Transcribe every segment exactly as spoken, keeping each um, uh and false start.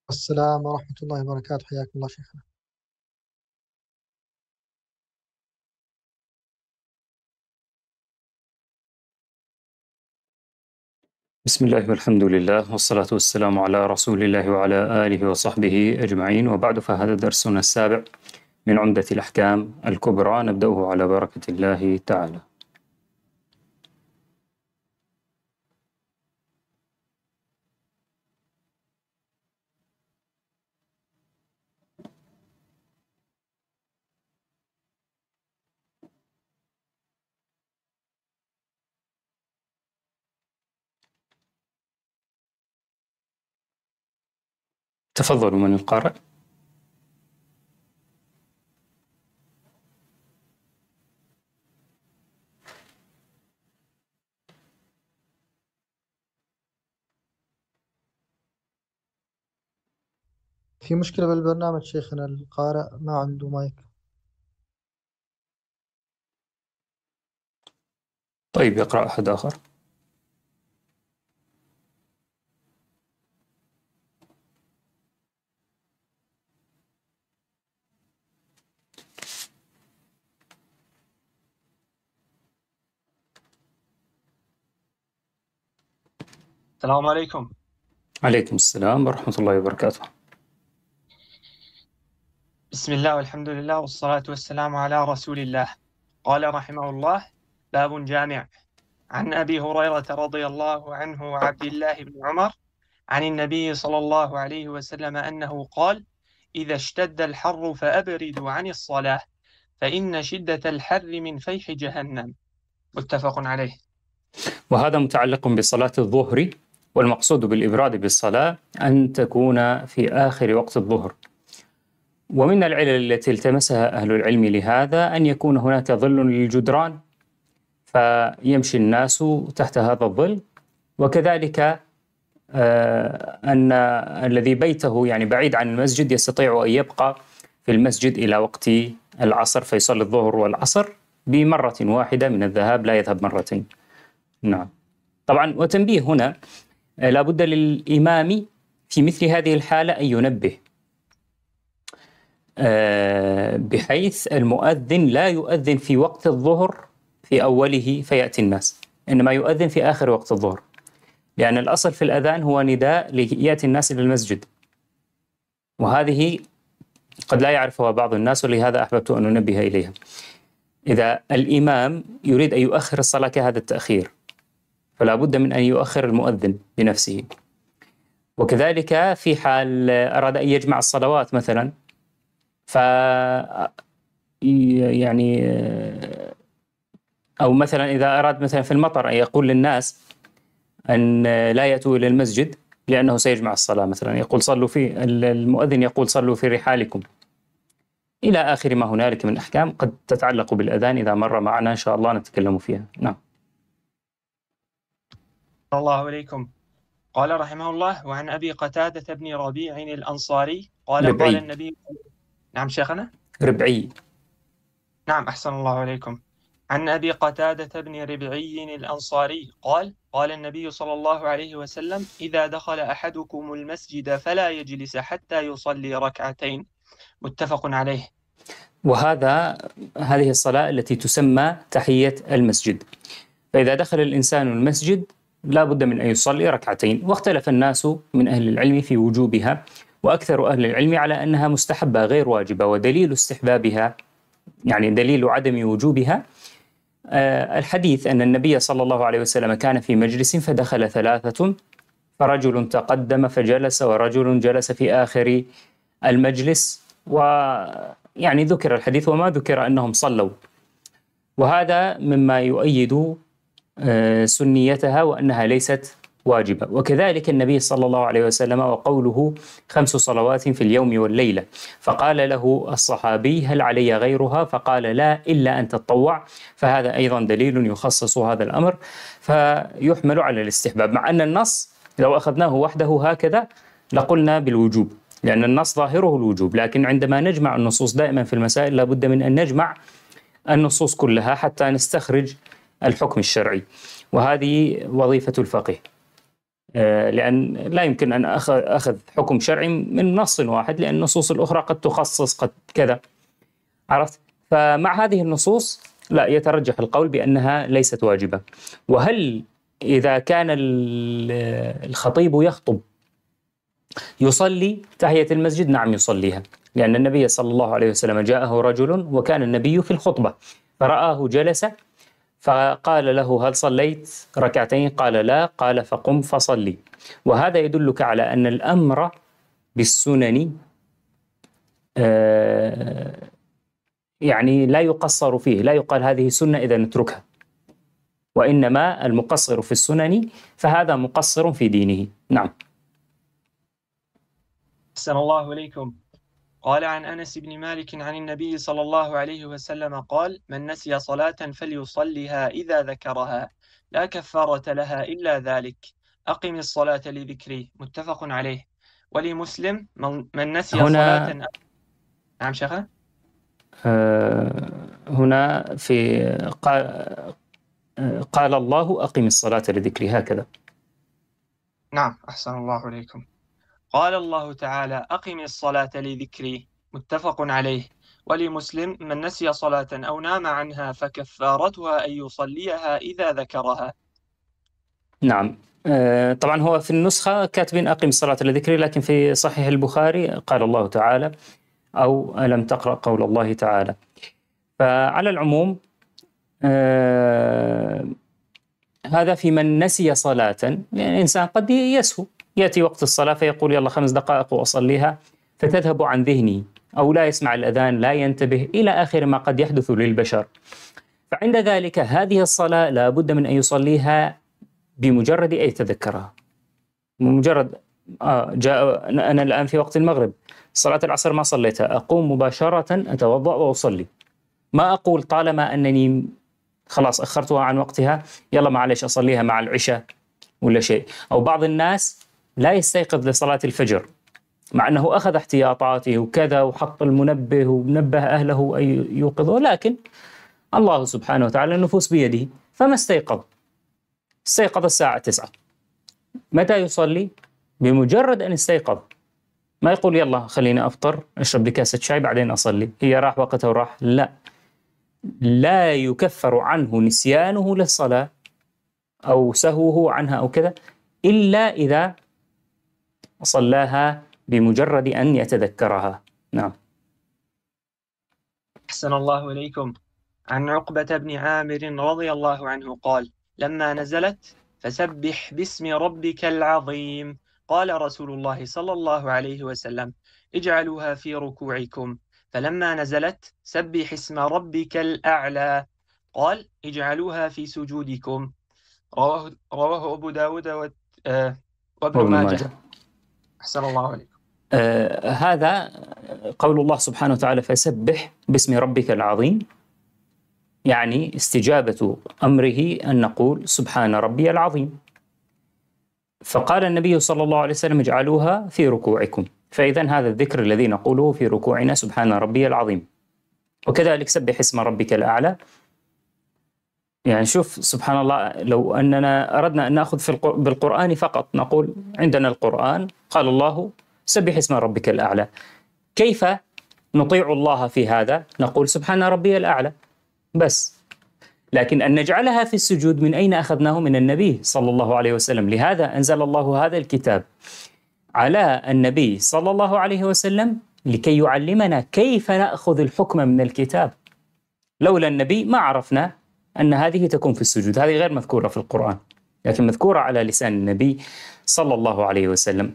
السلام ورحمة الله وبركاته، حياكم الله شيخنا. بسم الله والحمد لله والصلاة والسلام على رسول الله وعلى آله وصحبه أجمعين، وبعد، فهذا درسنا السابع من عمدة الأحكام الكبرى، نبدأه على بركة الله تعالى. تفضلوا، من القارئ؟ في مشكلة بالبرنامج شيخنا، القارئ ما عنده مايك. طيب، يقرأ أحد آخر. السلام عليكم. عليكم السلام ورحمة الله وبركاته. بسم الله والحمد لله والصلاة والسلام على رسول الله. قال رحمه الله: باب جامع. عن أبي هريرة رضي الله عنه وعبد الله بن عمر عن النبي صلى الله عليه وسلم أنه قال: إذا اشتد الحر فأبردوا عن الصلاة فإن شدة الحر من فيح جهنم. متفق عليه. وهذا متعلق بصلاة الظهر، والمقصود بالإبراد بالصلاة أن تكون في آخر وقت الظهر. ومن العلل التي التمسها أهل العلم لهذا أن يكون هناك ظل للجدران فيمشي الناس تحت هذا الظل، وكذلك آه أن الذي بيته يعني بعيد عن المسجد يستطيع أن يبقى في المسجد إلى وقت العصر فيصلي الظهر والعصر بمرة واحدة من الذهاب، لا يذهب مرتين. نعم. طبعا، وتنبيه هنا، آه لا بد للإمام في مثل هذه الحالة أن ينبه، آه بحيث المؤذن لا يؤذن في وقت الظهر في أوله فيأتي الناس، إنما يؤذن في آخر وقت الظهر، لأن الأصل في الأذان هو نداء ليأتي الناس إلى المسجد، وهذه قد لا يعرفها بعض الناس، ولهذا أحببت أن أنبه إليها. إذا الإمام يريد أن يؤخر الصلاة كهذا التأخير فلا بد من أن يؤخر المؤذن بنفسه. وكذلك في حال أراد أن يجمع الصلوات مثلا، ف يعني أو مثلا إذا أراد مثلا في المطر أن يقول للناس أن لا يأتوا إلى المسجد لأنه سيجمع الصلاة، مثلا يقول صلوا في المؤذن يقول صلوا في رحالكم، إلى آخر ما هنالك من أحكام قد تتعلق بالأذان، إذا مر معنا إن شاء الله نتكلم فيها. نعم. الله عليكم. قال رحمه الله: وعن أبي قتادة بن ربيع الأنصاري قال: ربعي. قال النبي. نعم شيخنا. ربعي. نعم، أحسن الله عليكم. عن أبي قتادة بن ربعي الأنصاري قال: قال النبي صلى الله عليه وسلم: إذا دخل أحدكم المسجد فلا يجلس حتى يصلي ركعتين. متفق عليه. وهذا هذه الصلاة التي تسمى تحية المسجد، فإذا دخل الإنسان المسجد لا بد من أن يصلي ركعتين، واختلف الناس من أهل العلم في وجوبها، وأكثر أهل العلم على أنها مستحبة غير واجبة، ودليل استحبابها يعني دليل عدم وجوبها آه الحديث أن النبي صلى الله عليه وسلم كان في مجلس فدخل ثلاثة، فرجل تقدم فجلس، ورجل جلس في آخر المجلس، ويعني ذكر الحديث وما ذكر أنهم صلوا، وهذا مما يؤيد آه سنيتها وأنها ليست واجبة. وكذلك النبي صلى الله عليه وسلم وقوله خمس صلوات في اليوم والليلة، فقال له الصحابي: هل علي غيرها؟ فقال: لا، إلا أن تطوع، فهذا أيضا دليل يخصص هذا الأمر، فيحمل على الاستحباب، مع أن النص لو أخذناه وحده هكذا لقلنا بالوجوب، لأن النص ظاهره الوجوب، لكن عندما نجمع النصوص دائما في المسائل لا بد من أن نجمع النصوص كلها حتى نستخرج الحكم الشرعي، وهذه وظيفة الفقيه. لأن لا يمكن أن أخذ حكم شرعي من نص واحد، لأن النصوص الأخرى قد تخصص قد كذا، عرفت؟ فمع هذه النصوص لا، يترجح القول بأنها ليست واجبة. وهل إذا كان الخطيب يخطب يصلي تحية المسجد؟ نعم يصليها، لأن النبي صلى الله عليه وسلم جاءه رجل وكان النبي في الخطبة فرآه جلس فقال له: هل صليت ركعتين؟ قال: لا. قال: فقم فصلي. وهذا يدلك على أن الأمر بالسنن آه يعني لا يقصر فيه، لا يقال هذه سنة إذا نتركها، وإنما المقصر في السنن فهذا مقصر في دينه. نعم. أحسن الله إليكم. قال عن أنس بن مالك عن النبي صلى الله عليه وسلم قال: من نسي صلاة فليصليها إذا ذكرها، لا كفارة لها إلا ذلك، أقم الصلاة لذكري، متفق عليه. ولمسلم: من نسي هنا صلاة. نعم شيخنا. آه هنا في قال, قال الله: أقم الصلاة لذكري، هكذا. نعم أحسن الله إليكم. قال الله تعالى: أقم الصلاة لذكري، متفق عليه. ولمسلم: من نسي صلاة أو نام عنها فكفارتها أن يصليها إذا ذكرها. نعم. آه طبعا هو في النسخة كاتبين أقم الصلاة لذكري، لكن في صحيح البخاري قال الله تعالى، أو ألم تقرأ قول الله تعالى. فعلى العموم آه هذا في من نسي صلاة، يعني الإنسان قد يسهو، يأتي وقت الصلاة فيقول يلا خمس دقائق وأصليها، فتذهب عن ذهني، أو لا يسمع الأذان، لا ينتبه، إلى آخر ما قد يحدث للبشر. فعند ذلك هذه الصلاة لا بد من أن يصليها بمجرد أن يتذكرها. بمجرد آه جاء أنا الآن في وقت المغرب، صلاة العصر ما صليتها، أقوم مباشرة أتوضأ وأصلي، ما أقول طالما أنني خلاص أخرتها عن وقتها يلا معلش أصليها مع العشاء ولا شيء. أو بعض الناس لا يستيقظ لصلاة الفجر مع أنه أخذ احتياطاته وكذا وحط المنبه ونبه أهله أن يوقظه، لكن الله سبحانه وتعالى النفوس بيده فما استيقظ. استيقظ الساعة تسعة، متى يصلي؟ بمجرد أن استيقظ، ما يقول يلا خليني أفطر أشرب بكاسة شاي بعدين أصلي، هي راح وقتها وراح. لا، لا يكفر عنه نسيانه للصلاة أو سهوه عنها أو كذا إلا إذا صلاها بمجرد أن يتذكرها. نعم. أحسن الله إليكم. عن عقبة بن عامر رضي الله عنه قال: لما نزلت فسبح باسم ربك العظيم، قال رسول الله صلى الله عليه وسلم: اجعلوها في ركوعكم. فلما نزلت سبح اسم ربك الأعلى، قال: اجعلوها في سجودكم. رواه رواه أبو داود و... آه وابن ماجه. أحسن الله عليكم. آه هذا قول الله سبحانه وتعالى: فسبح باسم ربك العظيم، يعني استجابة أمره أن نقول سبحان ربي العظيم. فقال النبي صلى الله عليه وسلم: اجعلوها في ركوعكم. فإذا هذا الذكر الذي نقوله في ركوعنا سبحان ربي العظيم. وكذلك سبح اسم ربك الأعلى، يعني شوف سبحان الله، لو أننا أردنا أن نأخذ في بالقرآن فقط نقول عندنا القرآن قال الله سبح اسم ربك الأعلى، كيف نطيع الله في هذا؟ نقول سبحان ربي الأعلى بس. لكن أن نجعلها في السجود من أين أخذناه؟ من النبي صلى الله عليه وسلم. لهذا أنزل الله هذا الكتاب على النبي صلى الله عليه وسلم لكي يعلمنا كيف نأخذ الحكم من الكتاب. لولا النبي ما عرفنا أن هذه تكون في السجود، هذه غير مذكورة في القرآن لكن مذكورة على لسان النبي صلى الله عليه وسلم.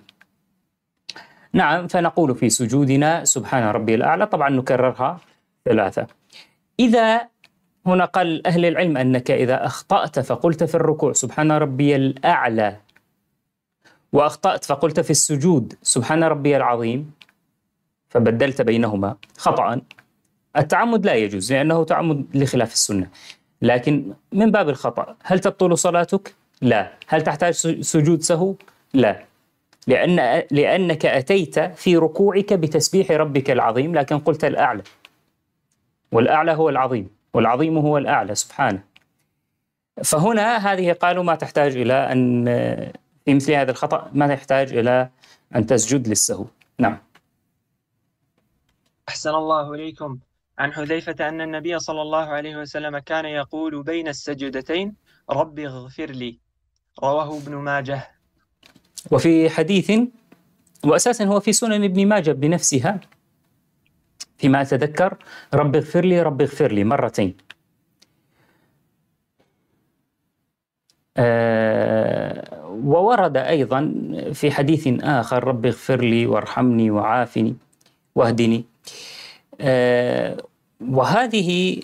نعم، فنقول في سجودنا سبحان ربي الأعلى، طبعا نكررها ثلاثة. إذا هنا قال أهل العلم أنك إذا أخطأت فقلت في الركوع سبحان ربي الأعلى، وأخطأت فقلت في السجود سبحان ربي العظيم، فبدلت بينهما خطأ، التعمد لا يجوز لأنه تعمد لخلاف السنة، لكن من باب الخطأ هل تبطل صلاتك؟ لا. هل تحتاج سجود سهو؟ لا، لأن لأنك أتيت في ركوعك بتسبيح ربك العظيم لكن قلت الأعلى، والأعلى هو العظيم والعظيم هو الأعلى سبحانه. فهنا هذه قالوا ما تحتاج إلى أن في مثل هذا الخطأ ما يحتاج إلى أن تسجد للسهو. نعم. أحسن الله إليكم. عن حذيفة أن النبي صلى الله عليه وسلم كان يقول بين السجدتين رب اغفر لي، رواه ابن ماجه. وفي حديث، وأساسا هو في سنن ابن ماجه بنفسها فيما أتذكر، رب اغفر لي رب اغفر لي مرتين. أه وورد أيضا في حديث آخر رب اغفر لي وارحمني وعافني واهدني. أه وهذه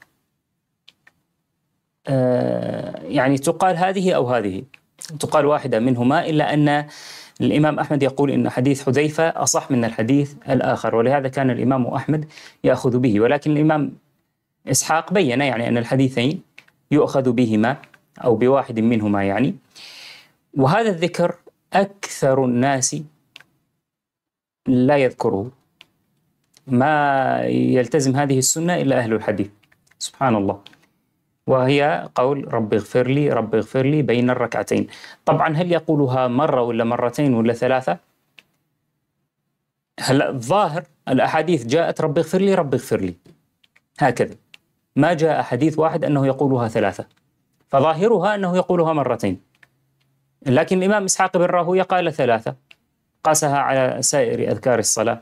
أه يعني تقال هذه أو هذه، تقال واحدة منهما، إلا أن الإمام أحمد يقول إن حديث حذيفة أصح من الحديث الآخر، ولهذا كان الإمام أحمد يأخذ به. ولكن الإمام إسحاق بين يعني أن الحديثين يؤخذ بهما أو بواحد منهما يعني. وهذا الذكر أكثر الناس لا يذكره، ما يلتزم هذه السنة إلا أهل الحديث، سبحان الله. وهي قول رب اغفر لي رب اغفر لي بين الركعتين. طبعا هل يقولها مرة ولا مرتين ولا ثلاثة؟ هلا الظاهر الأحاديث جاءت رب اغفر لي رب اغفر لي هكذا، ما جاء حديث واحد أنه يقولها ثلاثة، فظاهرها أنه يقولها مرتين. لكن الإمام إسحاق بن راهويه قال ثلاثة، قاسها على سائر أذكار الصلاة.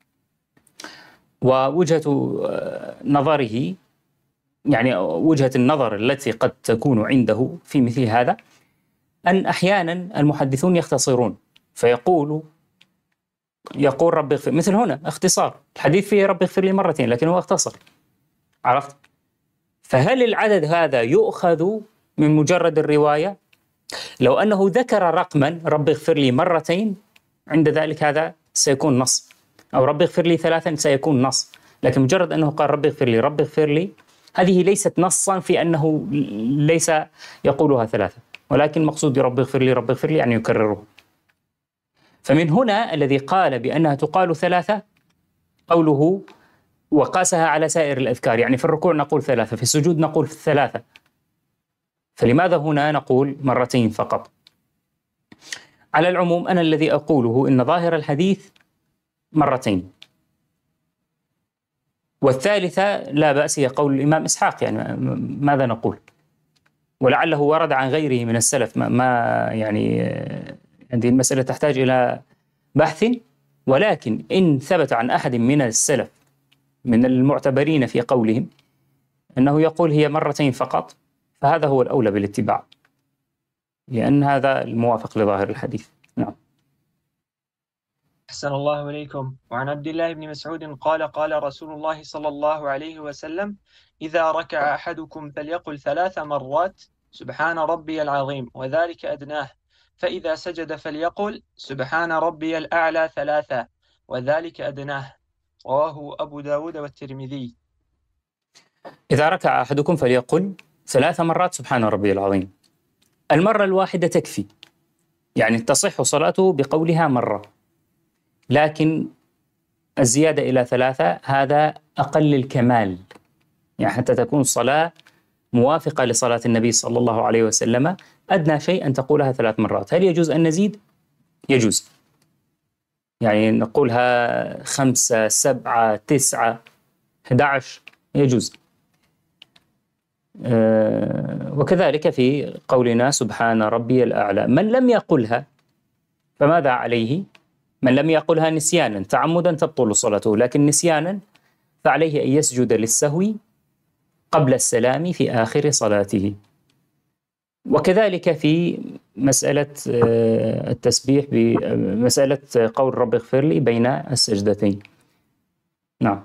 ووجهة نظره يعني وجهة النظر التي قد تكون عنده في مثل هذا أن أحيانا المحدثون يختصرون فيقول يقول رب اغفر، مثل هنا اختصار الحديث فيه رب اغفر لي مرتين لكن هو اختصر، عرفت؟ فهل العدد هذا يؤخذ من مجرد الرواية؟ لو أنه ذكر رقما رب اغفر لي مرتين عند ذلك هذا سيكون نص، أو رب اغفر لي ثلاثا سيكون نص. لكن مجرد أنه قال رب اغفر لي رب اغفر لي هذه ليست نصا في أنه ليس يقولها ثلاثة، ولكن مقصود رب اغفر لي رب اغفر لي يعني يكرره. فمن هنا الذي قال بأنها تقال ثلاثة قوله وقاسها على سائر الأذكار، يعني في الركوع نقول ثلاثة، في السجود نقول ثلاثة، فلماذا هنا نقول مرتين فقط؟ على العموم أنا الذي أقوله إن ظاهر الحديث مرتين، والثالثة لا بأس هي قول الإمام إسحاق، يعني ماذا نقول؟ ولعله ورد عن غيره من السلف، ما, ما يعني هذه المسألة تحتاج إلى بحث، ولكن إن ثبت عن أحد من السلف من المعتبرين في قولهم أنه يقول هي مرتين فقط فهذا هو الأولى بالاتباع، لأن هذا الموافق لظاهر الحديث. نعم. أحسن الله إليكم. وعن عبد الله بن مسعود قال قال رسول الله صلى الله عليه وسلم إذا ركع أحدكم فليقل ثلاث مرات سبحان ربي العظيم وذلك أدناه، فإذا سجد فليقل سبحان ربي الأعلى ثلاثة وذلك أدناه، رواه أبو داود والترمذي. إذا ركع أحدكم فليقل ثلاث مرات سبحان ربي العظيم، المرة الواحدة تكفي، يعني تصح صلاته بقولها مرة، لكن الزيادة إلى ثلاثة هذا أقل الكمال، يعني حتى تكون الصلاة موافقة لصلاة النبي صلى الله عليه وسلم أدنى شيء أن تقولها ثلاث مرات. هل يجوز أن نزيد؟ يجوز، يعني نقولها خمسة سبعة تسعة أحد عشر يجوز. أه وكذلك في قولنا سبحان ربي الأعلى، من لم يقلها فماذا عليه؟ من لم يقلها نسيانا، تعمدا تبطل صلاته، لكن نسيانا فعليه أن يسجد للسهو قبل السلام في آخر صلاته. وكذلك في مسألة التسبيح بمسألة قول رب اغفر لي بين السجدتين. نعم.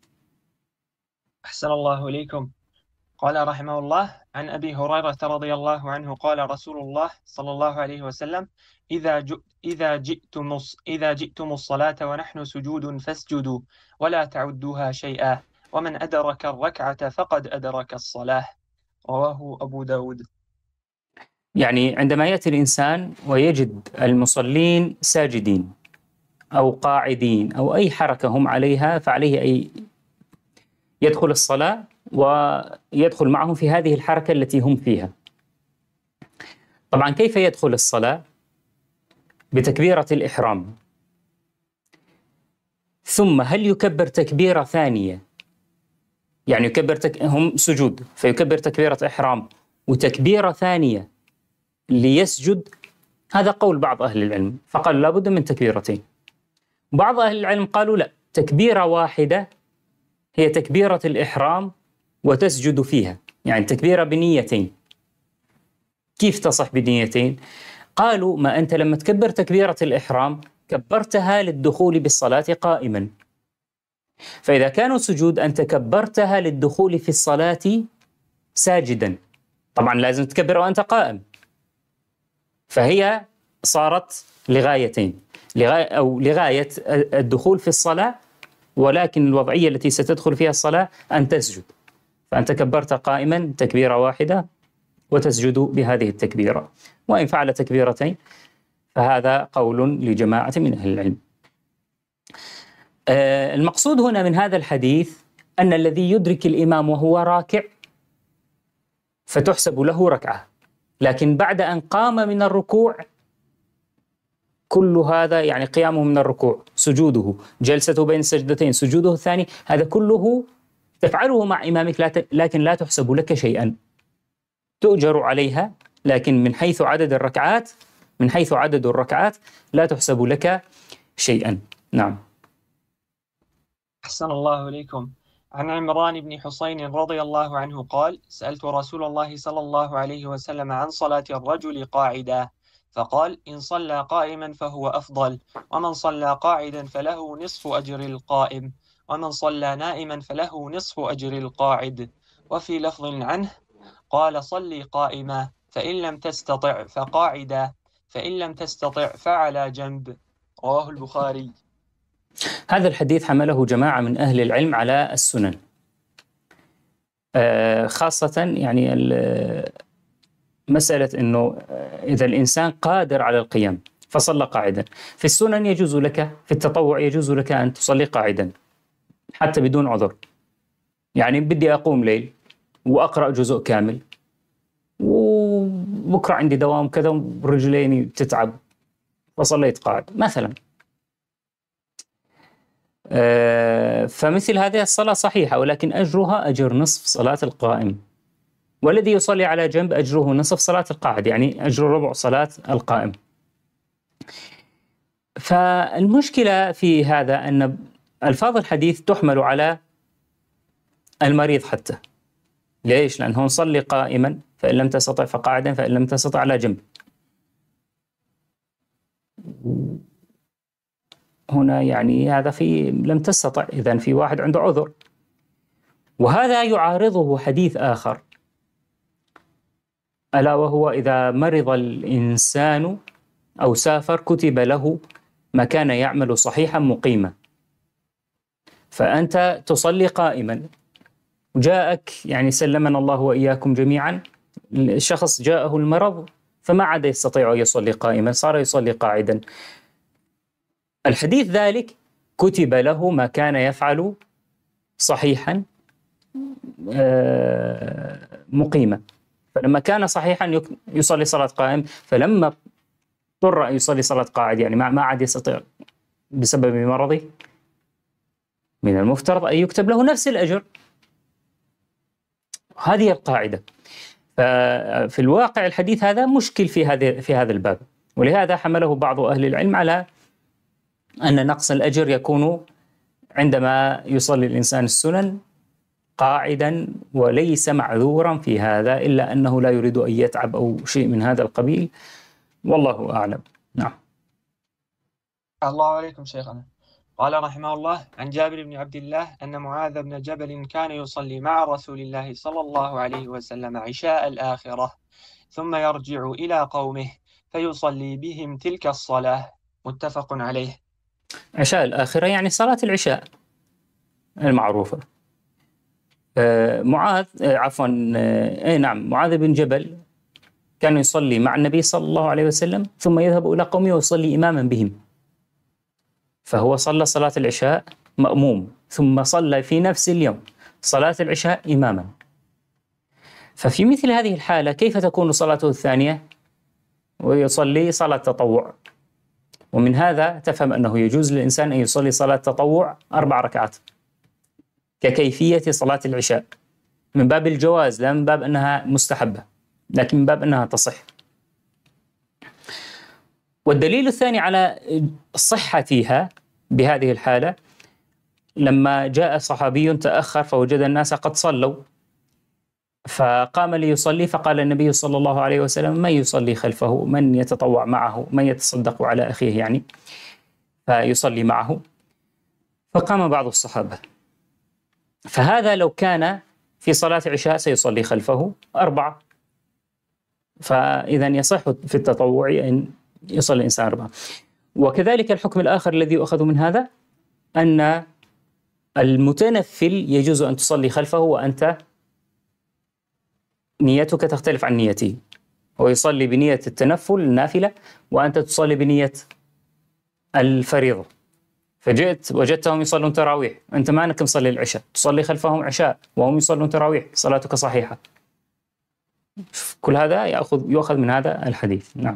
أحسن الله إليكم. قال رحمه الله عن أبي هريرة رضي الله عنه قال رسول الله صلى الله عليه وسلم إذا إذا جئتم إذا جئتم الصلاة ونحن سجود فاسجدوا ولا تعدوها شيئا، ومن أدرك الركعة فقد أدرك الصلاة، رواه أبو داود. يعني عندما يأتي الإنسان ويجد المصلين ساجدين أو قاعدين أو أي حركة هم عليها فعليه أن يدخل الصلاة ويدخل معهم في هذه الحركة التي هم فيها. طبعا كيف يدخل الصلاة؟ بتكبيرة الإحرام، ثم هل يكبر تكبيرة ثانية؟ يعني يكبر تك... هم سجود، فيكبر تكبيرة إحرام وتكبيرة ثانية ليسجد. هذا قول بعض أهل العلم، فقال لا بد من تكبيرتين. بعض أهل العلم قالوا لا، تكبيرة واحدة هي تكبيرة الإحرام وتسجد فيها، يعني تكبيرة بنيتين. كيف تصح بنيتين؟ قالوا ما أنت لما تكبر تكبيرة الإحرام كبرتها للدخول بالصلاة قائما، فإذا كانوا سجود أنت كبرتها للدخول في الصلاة ساجدا، طبعا لازم تكبر وأنت قائم، فهي صارت لغايتين، لغاية أو لغاية الدخول في الصلاة، ولكن الوضعية التي ستدخل فيها الصلاة أن تسجد، فأنت كبرت قائما تكبيرة واحدة وتسجد بهذه التكبيرة. وإن فعل تكبيرتين فهذا قول لجماعة من أهل العلم. آه المقصود هنا من هذا الحديث أن الذي يدرك الإمام وهو راكع فتحسب له ركعة، لكن بعد أن قام من الركوع كل هذا، يعني قيامه من الركوع، سجوده، جلسته بين السجدتين، سجوده الثاني، هذا كله تفعله مع إمامك، لكن لا تحسب لك شيئا، تؤجر عليها، لكن من حيث عدد الركعات من حيث عدد الركعات لا تحسب لك شيئا. نعم. أحسن الله إليكم. عن عمران بن حسين رضي الله عنه قال: سألت رسول الله صلى الله عليه وسلم عن صلاة الرجل قاعدا، فقال: إن صلى قائما فهو أفضل، ومن صلى قاعدا فله نصف أجر القائم، ومن صلى نائما فله نصف أجر القاعد. وفي لفظ عنه قال: صلي قائما، فإن لم تستطع فقاعدا، فإن لم تستطع فعلى جنب. رواه البخاري. هذا الحديث حمله جماعة من أهل العلم على السنن، آه خاصة يعني مسألة أنه إذا الإنسان قادر على القيام فصلى قاعدا. في السنن يجوز لك، في التطوع يجوز لك أن تصلي قاعدا حتى بدون عذر، يعني بدي أقوم ليل وأقرأ جزء كامل وبكرة عندي دوام كذا رجليني بتتعب وصليت قاعد مثلا، آه فمثل هذه الصلاة صحيحة، ولكن أجرها أجر نصف صلاة القائم، والذي يصلي على جنب أجره نصف صلاة القاعد، يعني أجر ربع صلاة القائم. فالمشكلة في هذا أن ألفاظ الحديث تحمل على المريض حتى. ليش؟ لأنه نصلي قائما، فإن لم تستطع فقاعدا، فإن لم تستطع على جنب. هنا يعني هذا في لم تستطع، إذن في واحد عنده عذر. وهذا يعارضه حديث آخر، ألا وهو إذا مرض الإنسان أو سافر كتب له ما كان يعمل صحيحا مقيما، فأنت تصلي قائما وجاءك، يعني سلمنا الله وإياكم جميعا، الشخص جاءه المرض فما عاد يستطيع أن يصلي قائما، صار يصلي قاعدا. الحديث ذلك كتب له ما كان يفعل صحيحا مقيما، فلما كان صحيحا يصلي صلاة قائم، فلما اضطر أن يصلي صلاة قاعد، يعني ما عاد يستطيع بسبب مرضه، من المفترض أن يكتب له نفس الأجر. هذه القاعدة. ففي الواقع الحديث هذا مشكل في هذا في هذا الباب، ولهذا حمله بعض أهل العلم على أن نقص الأجر يكون عندما يصلي الإنسان السنن قاعدا، وليس معذورا في هذا إلا أنه لا يريد أن يتعب أو شيء من هذا القبيل، والله أعلم. نعم. الله عليكم شيخنا. قال رحمه الله: عن جابر بن عبد الله أن معاذ بن جبل كان يصلي مع رسول الله صلى الله عليه وسلم عشاء الآخرة، ثم يرجع إلى قومه فيصلي بهم تلك الصلاة. متفق عليه. عشاء الآخرة يعني صلاة العشاء المعروفة. آه معاذ آه عفوا آه نعم معاذ بن جبل كان يصلي مع النبي صلى الله عليه وسلم، ثم يذهب إلى قومه ويصلي إماما بهم، فهو صلى صلاة العشاء مأموم، ثم صلى في نفس اليوم صلاة العشاء إماما. ففي مثل هذه الحالة كيف تكون صلاته الثانية؟ ويصلي صلاة تطوع، ومن هذا تفهم أنه يجوز للإنسان أن يصلي صلاة تطوع أربع ركعات ككيفية صلاة العشاء، من باب الجواز لا من باب أنها مستحبة، لكن من باب أنها تصح. والدليل الثاني على صحتها بهذه الحالة لما جاء صحابي تأخر فوجد الناس قد صلوا فقام ليصلي، فقال النبي صلى الله عليه وسلم: من يصلي خلفه؟ من يتطوع معه؟ من يتصدق على أخيه يعني فيصلي معه؟ فقام بعض الصحابة، فهذا لو كان في صلاة عشاء سيصلي خلفه أربعة، فإذا يصح في التطوع أن يصلي الإنسان أربعة. وكذلك الحكم الآخر الذي يؤخذ من هذا أن المتنفل يجوز أن تصلي خلفه وأنت نيتك تختلف عن نيته، هو يصلي بنية التنفل النافلة وأنت تصلي بنية الفريضة، فجئت وجدتهم يصلون تراويح، أنت ما أنك مصلي العشاء، تصلي خلفهم عشاء وهم يصلون تراويح، صلاتك صحيحة. كل هذا يأخذ يؤخذ من هذا الحديث. نعم.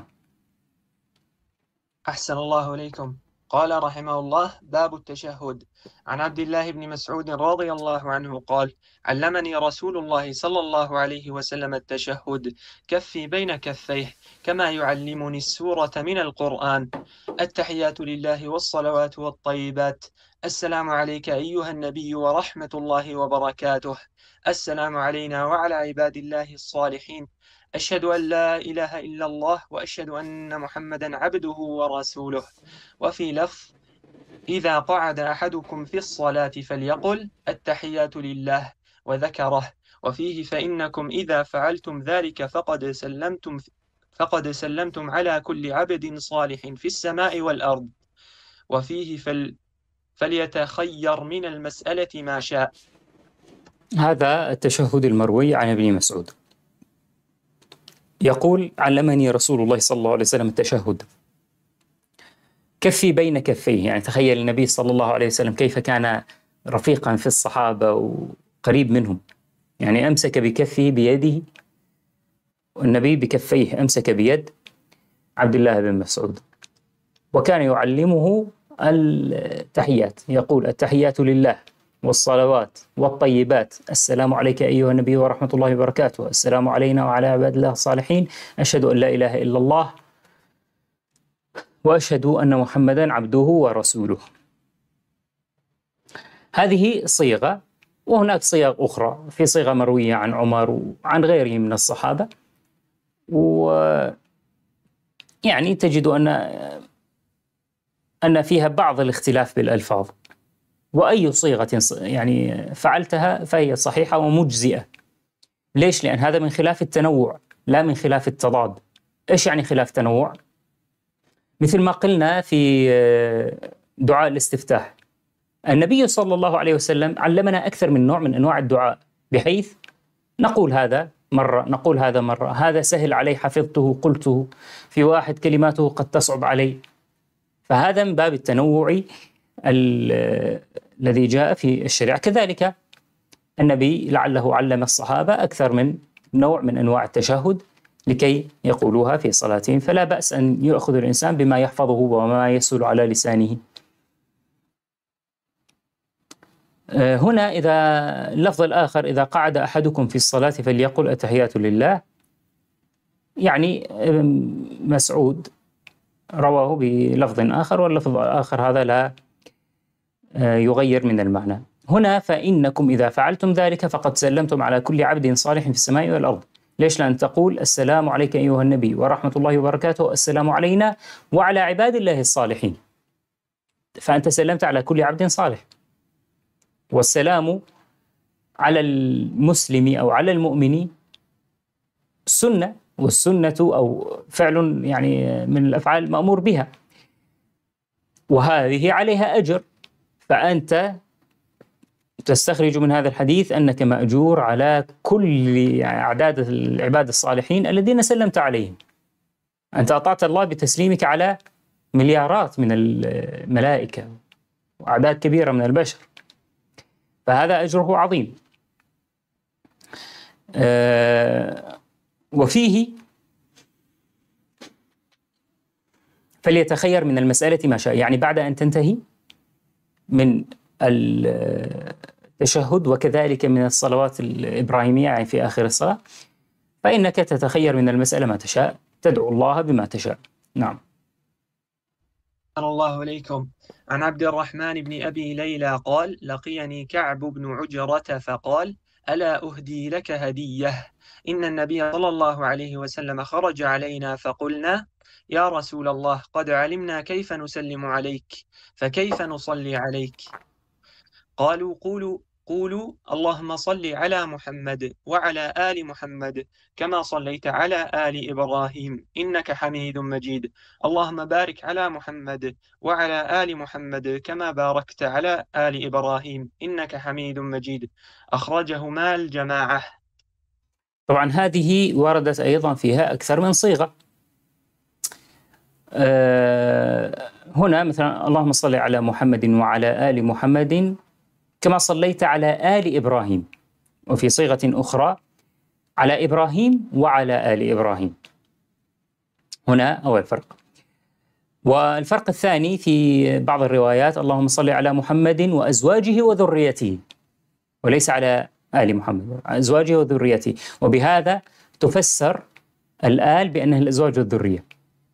أحسن الله إليكم. قال رحمه الله: باب التشهد. عن عبد الله بن مسعود رضي الله عنه قال: علمني رسول الله صلى الله عليه وسلم التشهد، كفي بين كفيه كما يعلمني السورة من القرآن. التحيات لله والصلوات والطيبات. السلام عليك أيها النبي ورحمة الله وبركاته. السلام علينا وعلى عباد الله الصالحين. أشهد أن لا إله إلا الله وأشهد أن محمدا عبده ورسوله. وفي لفظ: إذا قعد أحدكم في الصلاة فليقل التحيات لله وذكره. وفيه: فإنكم إذا فعلتم ذلك فقد سلمتم فقد سلمتم على كل عبد صالح في السماء والأرض. وفيه: فل فليتخير من المسألة ما شاء. هذا التشهد المروي عن ابن مسعود، يقول: علمني رسول الله صلى الله عليه وسلم التشهد، كفي بين كفيه. يعني تخيل النبي صلى الله عليه وسلم كيف كان رفيقا في الصحابة وقريب منهم، يعني أمسك بكفه بيده، والنبي بكفيه أمسك بيد عبد الله بن مسعود، وكان يعلمه التحيات، يقول: التحيات لله والصلوات والطيبات، السلام عليك أيها النبي ورحمة الله وبركاته، السلام علينا وعلى عباد الله الصالحين، أشهد أن لا إله إلا الله وأشهد أن محمدا عبده ورسوله. هذه صيغة، وهناك صيغ أخرى، في صيغة مروية عن عمر وعن غيره من الصحابة، ويعني تجد أن أن فيها بعض الاختلاف بالألفاظ، وأي صيغة يعني فعلتها فهي صحيحة ومجزئة. ليش؟ لأن هذا من خلاف التنوع لا من خلاف التضاد. إيش يعني خلاف تنوع؟ مثل ما قلنا في دعاء الاستفتاح، النبي صلى الله عليه وسلم علمنا أكثر من نوع من أنواع الدعاء، بحيث نقول هذا مرة، نقول هذا مرة، هذا سهل علي حفظته قلته، في واحد كلماته قد تصعب علي. فهذا من باب التنوع الذي جاء في الشريعة. كذلك النبي لعله علم الصحابة أكثر من نوع من أنواع التشهد لكي يقولوها في صلاتهم، فلا بأس أن يأخذ الإنسان بما يحفظه وما يسهل على لسانه. هنا إذا اللفظ الآخر: إذا قعد أحدكم في الصلاة فليقل التحيات لله، يعني مسعود رواه بلفظ آخر، واللفظ الآخر هذا لا يغير من المعنى. هنا: فإنكم إذا فعلتم ذلك فقد سلمتم على كل عبد صالح في السماء والأرض. ليش؟ لأن تقول: السلام عليك أيها النبي ورحمة الله وبركاته، السلام علينا وعلى عباد الله الصالحين، فأنت سلمت على كل عبد صالح. والسلام على المسلم أو على المؤمن سنة، والسنة أو فعل يعني من الأفعال المأمور بها، وهذه عليها أجر، فأنت تستخرج من هذا الحديث أنك مأجور على كل أعداد العباد الصالحين الذين سلمت عليهم. أنت أطعت الله بتسليمك على مليارات من الملائكة وأعداد كبيرة من البشر، فهذا أجره عظيم. آه وفيه فليتخير من المسألة ما شاء. يعني بعد أن تنتهي من التشهد وكذلك من الصلوات الإبراهيمية يعني في آخر الصلاة، فإنك تتخير من المسألة ما تشاء، تدعو الله بما تشاء. نعم. أحسن الله إليكم. عن عبد الرحمن بن أبي ليلى قال: لقيني كعب بن عجرة فقال: ألا أهدي لك هدية؟ إن النبي صلى الله عليه وسلم خرج علينا فقلنا: يا رسول الله، قد علمنا كيف نسلم عليك، فكيف نصلي عليك؟ قالوا: قولوا قولوا اللهم صل على محمد وعلى آل محمد كما صليت على آل إبراهيم إنك حميد مجيد، اللهم بارك على محمد وعلى آل محمد كما باركت على آل إبراهيم إنك حميد مجيد. أخرجهما الجماعة. طبعا هذه وردت أيضا فيها أكثر من صيغة. أه هنا مثلا اللهم صل على محمد وعلى آل محمد كما صليت على آل إبراهيم، وفي صيغة أخرى على إبراهيم وعلى آل إبراهيم. هنا أول فرق. والفرق الثاني في بعض الروايات اللهم صل على محمد وأزواجه وذريته، وليس على آل محمد، أزواجه وذريته، وبهذا تفسر الآل بأنها الأزواج والذرية.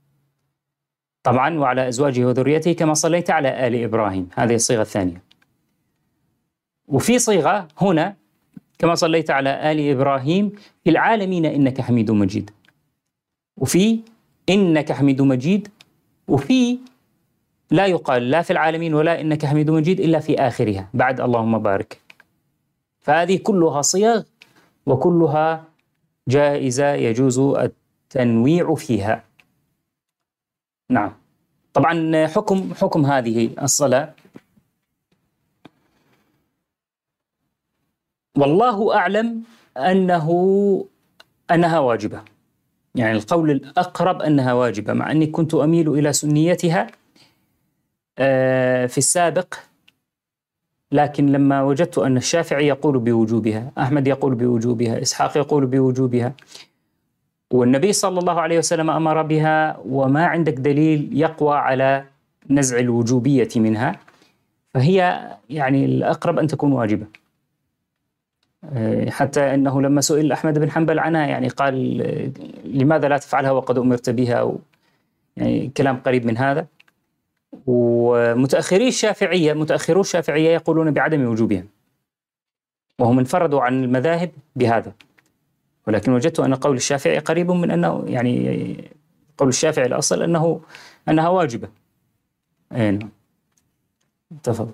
طبعا وعلى أزواجه وذريته كما صليت على آل إبراهيم، هذه الصيغة الثانية. وفي صيغة هنا كما صليت على آل إبراهيم في العالمين إنك حميد مجيد، وفي إنك حميد مجيد، وفي لا يقال لا في العالمين ولا إنك حميد مجيد إلا في آخرها بعد اللهم بارك. فهذه كلها صيغ وكلها جائزة يجوز التنويع فيها. نعم. طبعا حكم حكم هذه الصلاة والله أعلم أنه أنها واجبة، يعني القول الأقرب أنها واجبة، مع أني كنت أميل إلى سنيتها في السابق، لكن لما وجدت أن الشافعي يقول بوجوبها، أحمد يقول بوجوبها، إسحاق يقول بوجوبها، والنبي صلى الله عليه وسلم أمر بها، وما عندك دليل يقوى على نزع الوجوبية منها، فهي يعني الأقرب أن تكون واجبة. حتى أنه لما سئل أحمد بن حنبل عنها يعني قال لماذا لا تفعلها وقد أمرت بها، أو يعني كلام قريب من هذا. ومتأخري الشافعية متأخرو الشافعية يقولون بعدم وجوبها، وهم انفردوا عن المذاهب بهذا، ولكن وجدت أن قول الشافعي قريب من أنه يعني قول الشافعي الأصل أنه أنها واجبة. أين تفضل.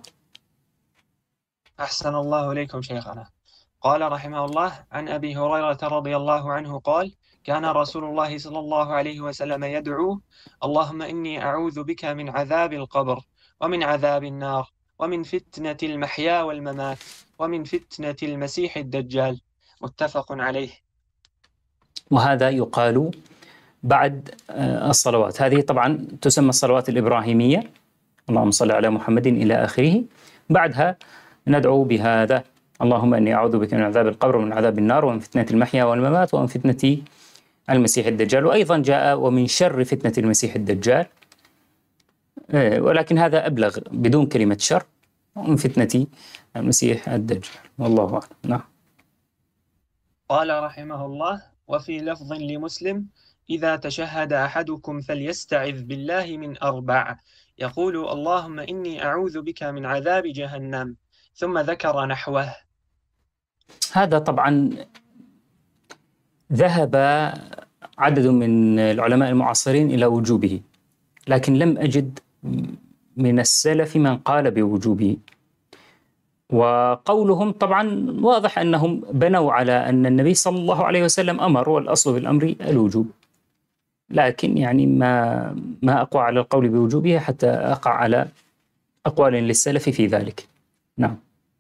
أحسن الله إليكم شيخنا. قال رحمه الله: عن أبي هريرة رضي الله عنه قال: كان رسول الله صلى الله عليه وسلم يدعو: اللهم إني أعوذ بك من عذاب القبر ومن عذاب النار ومن فتنة المحيا والممات ومن فتنة المسيح الدجال. متفق عليه. وهذا يقال بعد الصلوات، هذه طبعا تسمى الصلوات الإبراهيمية، اللهم صل على محمد إلى آخره. بعدها ندعو بهذا: اللهم إني أعوذ بك من عذاب القبر ومن عذاب النار ومن فتنة المحيا والممات ومن فتنة المسيح الدجال. وأيضا جاء ومن شر فتنة المسيح الدجال، ولكن هذا أبلغ بدون كلمة شر، ومن فتنة المسيح الدجال، والله أعلم. نعم. قال رحمه الله: وفي لفظ لمسلم: إذا تشهد أحدكم فليستعذ بالله من أربع، يقول: اللهم إني أعوذ بك من عذاب جهنم، ثم ذكر نحوه. هذا طبعا ذهب عدد من العلماء المعاصرين إلى وجوبه، لكن لم أجد من السلف من قال بوجوبه. وقولهم طبعا واضح أنهم بنوا على أن النبي صلى الله عليه وسلم أمر، والأصل في الأمر الوجوب، لكن يعني ما ما أقوى على القول بوجوبه حتى أقع على أقوال للسلف في ذلك. نعم.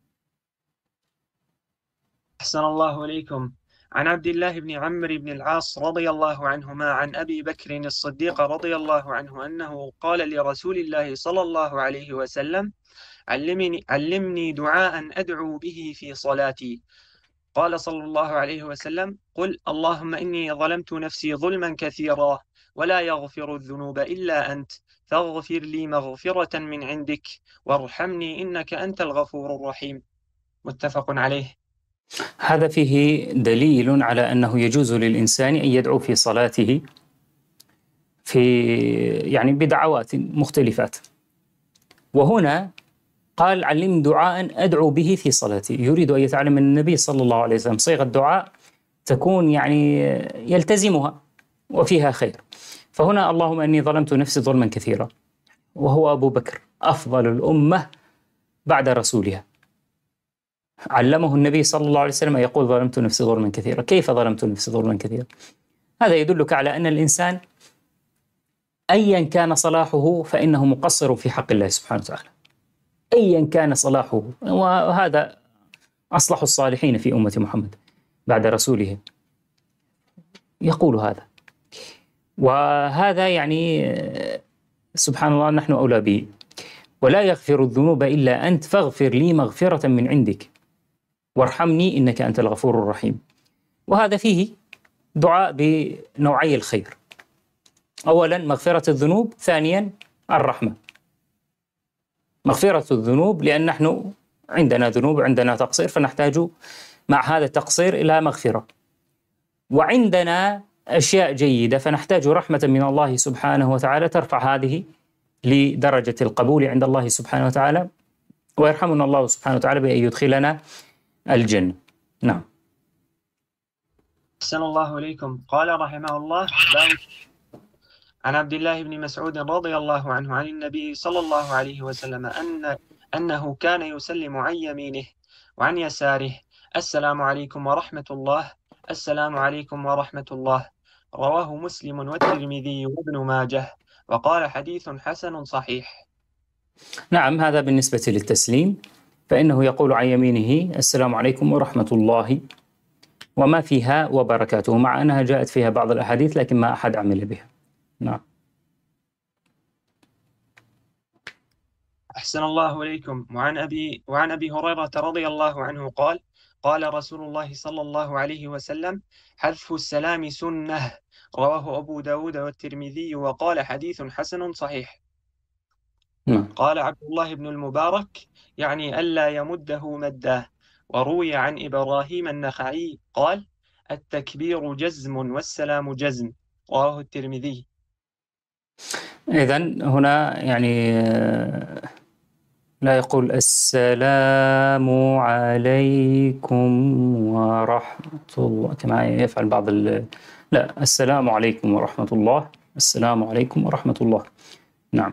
أحسن الله إليكم. عن عبد الله بن عمرو بن العاص رضي الله عنهما عن أبي بكر الصديق رضي الله عنه أنه قال لرسول الله صلى الله عليه وسلم: علمني, علمني دعاء أدعو به في صلاتي. قال صلى الله عليه وسلم: قل اللهم إني ظلمت نفسي ظلما كثيرا ولا يغفر الذنوب إلا أنت فاغفر لي مغفرة من عندك وارحمني إنك أنت الغفور الرحيم. متفق عليه. هذا فيه دليل على أنه يجوز للإنسان أن يدعو في صلاته في يعني بدعوات مختلفات. وهنا قال علم دعاء أدعو به في صلاتي، يريد أن يتعلم من النبي صلى الله عليه وسلم صيغة دعاء تكون يعني يلتزمها وفيها خير. فهنا اللهم إني ظلمت نفسي ظلما كثيرا، وهو أبو بكر أفضل الأمة بعد رسولها، علمه النبي صلى الله عليه وسلم يقول ظلمت نفسي ظلما كثيرا. كيف ظلمت نفسي ظلما كثيرا؟ هذا يدلك على أن الإنسان أيا كان صلاحه فإنه مقصر في حق الله سبحانه وتعالى، أيا كان صلاحه، وهذا أصلح الصالحين في أمة محمد بعد رسوله يقول هذا. وهذا يعني سبحان الله نحن أولى به. ولا يغفر الذنوب إلا أنت فاغفر لي مغفرة من عندك وارحمني إنك أنت الغفور الرحيم. وهذا فيه دعاء بنوعي الخير، أولا مغفرة الذنوب، ثانيا الرحمة. مغفرة الذنوب لأن نحن عندنا ذنوب، عندنا تقصير، فنحتاج مع هذا التقصير إلى مغفرة، وعندنا أشياء جيدة فنحتاج رحمة من الله سبحانه وتعالى ترفع هذه لدرجة القبول عند الله سبحانه وتعالى، ويرحمنا الله سبحانه وتعالى بأن يدخلنا الجنة. نعم. أحسن الله إليكم. قال رحمه الله: عن عبد الله بن مسعود رضي الله عنه عن النبي صلى الله عليه وسلم أن أنه كان يسلم عن يمينه وعن يساره: السلام عليكم ورحمة الله، السلام عليكم ورحمة الله. رواه مسلم والترمذي وابن ماجه، وقال حديث حسن صحيح. نعم، هذا بالنسبة للتسليم، فإنه يقول عن يمينه السلام عليكم ورحمة الله وما فيها وبركاته، مع أنها جاءت فيها بعض الأحاديث لكن ما أحد عمل بها. نعم. أحسن الله إليكم. وعن أبي وعن أبي هريرة رضي الله عنه قال: قال رسول الله صلى الله عليه وسلم: حذف السلام سنة. رواه أبو داود والترمذي، وقال حديث حسن صحيح. نعم. قال عبد الله بن المبارك: يعني ألا يمده مدا. وروي عن إبراهيم النخعي قال: التكبير جزم والسلام جزم. رواه الترمذي. إذن هنا يعني لا يقول السلام عليكم ورحمة الله كما يفعل بعض ال... لا، السلام عليكم ورحمة الله، السلام عليكم ورحمة الله. نعم.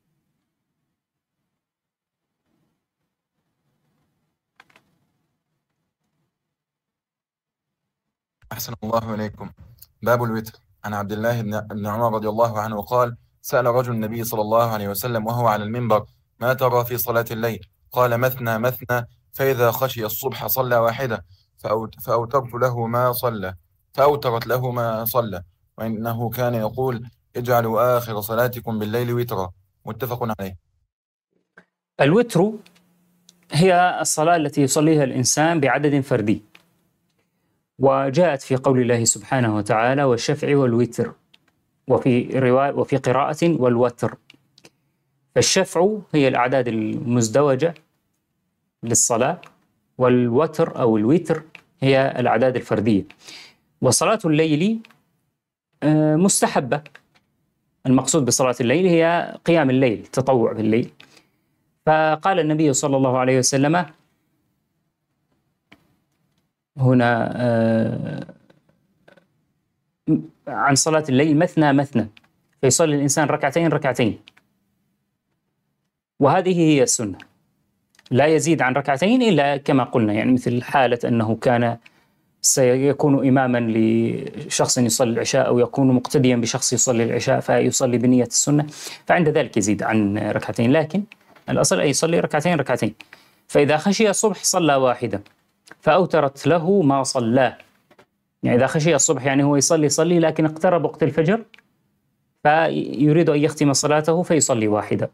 أحسن الله إليكم. باب الوتر. عن عبد الله بن عمر رضي الله عنه قال: سأل رجل النبي صلى الله عليه وسلم وهو على المنبر: ما ترى في صلاة الليل؟ قال: مثنى مثنى، فإذا خشي الصبح صلى واحدة، فأوترت له ما صلى فأوترت له ما صلى، وإنه كان يقول: اجعلوا آخر صلاتكم بالليل وترا. متفق عليه. الوتر هي الصلاة التي يصليها الإنسان بعدد فردي، وجاءت في قول الله سبحانه وتعالى: والشفع والوتر، وفي رواية وفي قراءة والوتر. فالشفع هي الأعداد المزدوجة للصلاة، والوتر أو الوتر هي الأعداد الفردية. وصلاة الليل مستحبة. المقصود بصلاة الليل هي قيام الليل، تطوع بالليل. فقال النبي صلى الله عليه وسلم هنا عن صلاة الليل: مثنى مثنى، فيصلي الإنسان ركعتين ركعتين، وهذه هي السنة، لا يزيد عن ركعتين إلا كما قلنا، يعني مثل حالة أنه كان سيكون إماما لشخص يصلي العشاء أو يكون مقتديا بشخص يصلي العشاء فيصلي بنية السنة، فعند ذلك يزيد عن ركعتين، لكن الأصل أن يصلي ركعتين ركعتين. فإذا خشي الصبح صلى واحدة فأوترت له ما صلاه. يعني إذا خشي الصبح يعني هو يصلي يصلي لكن اقترب وقت الفجر فيريد أن يختم صلاته فيصلي واحدة.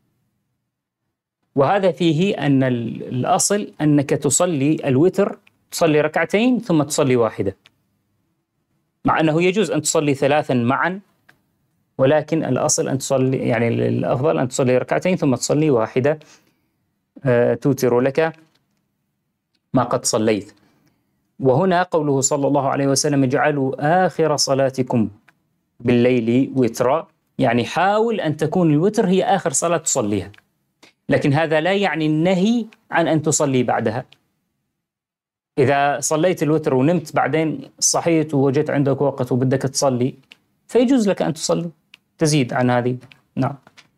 وهذا فيه أن الأصل أنك تصلي الوتر، تصلي ركعتين ثم تصلي واحدة، مع أنه يجوز أن تصلي ثلاثا معا ولكن الأصل أن تصلي، يعني الأفضل أن تصلي ركعتين ثم تصلي واحدة آه توتر لك ما قد صليت. وهنا قوله صلى الله عليه وسلم اجعلوا آخر صلاتكم بالليل وترا، يعني حاول أن تكون الوتر هي آخر صلاة تصليها، لكن هذا لا يعني النهي عن أن تصلي بعدها. إذا صليت الوتر ونمت بعدين صحيت ووجدت عندك وقت وبدك تصلي فيجوز لك أن تصلي تزيد عن هذه. نعم.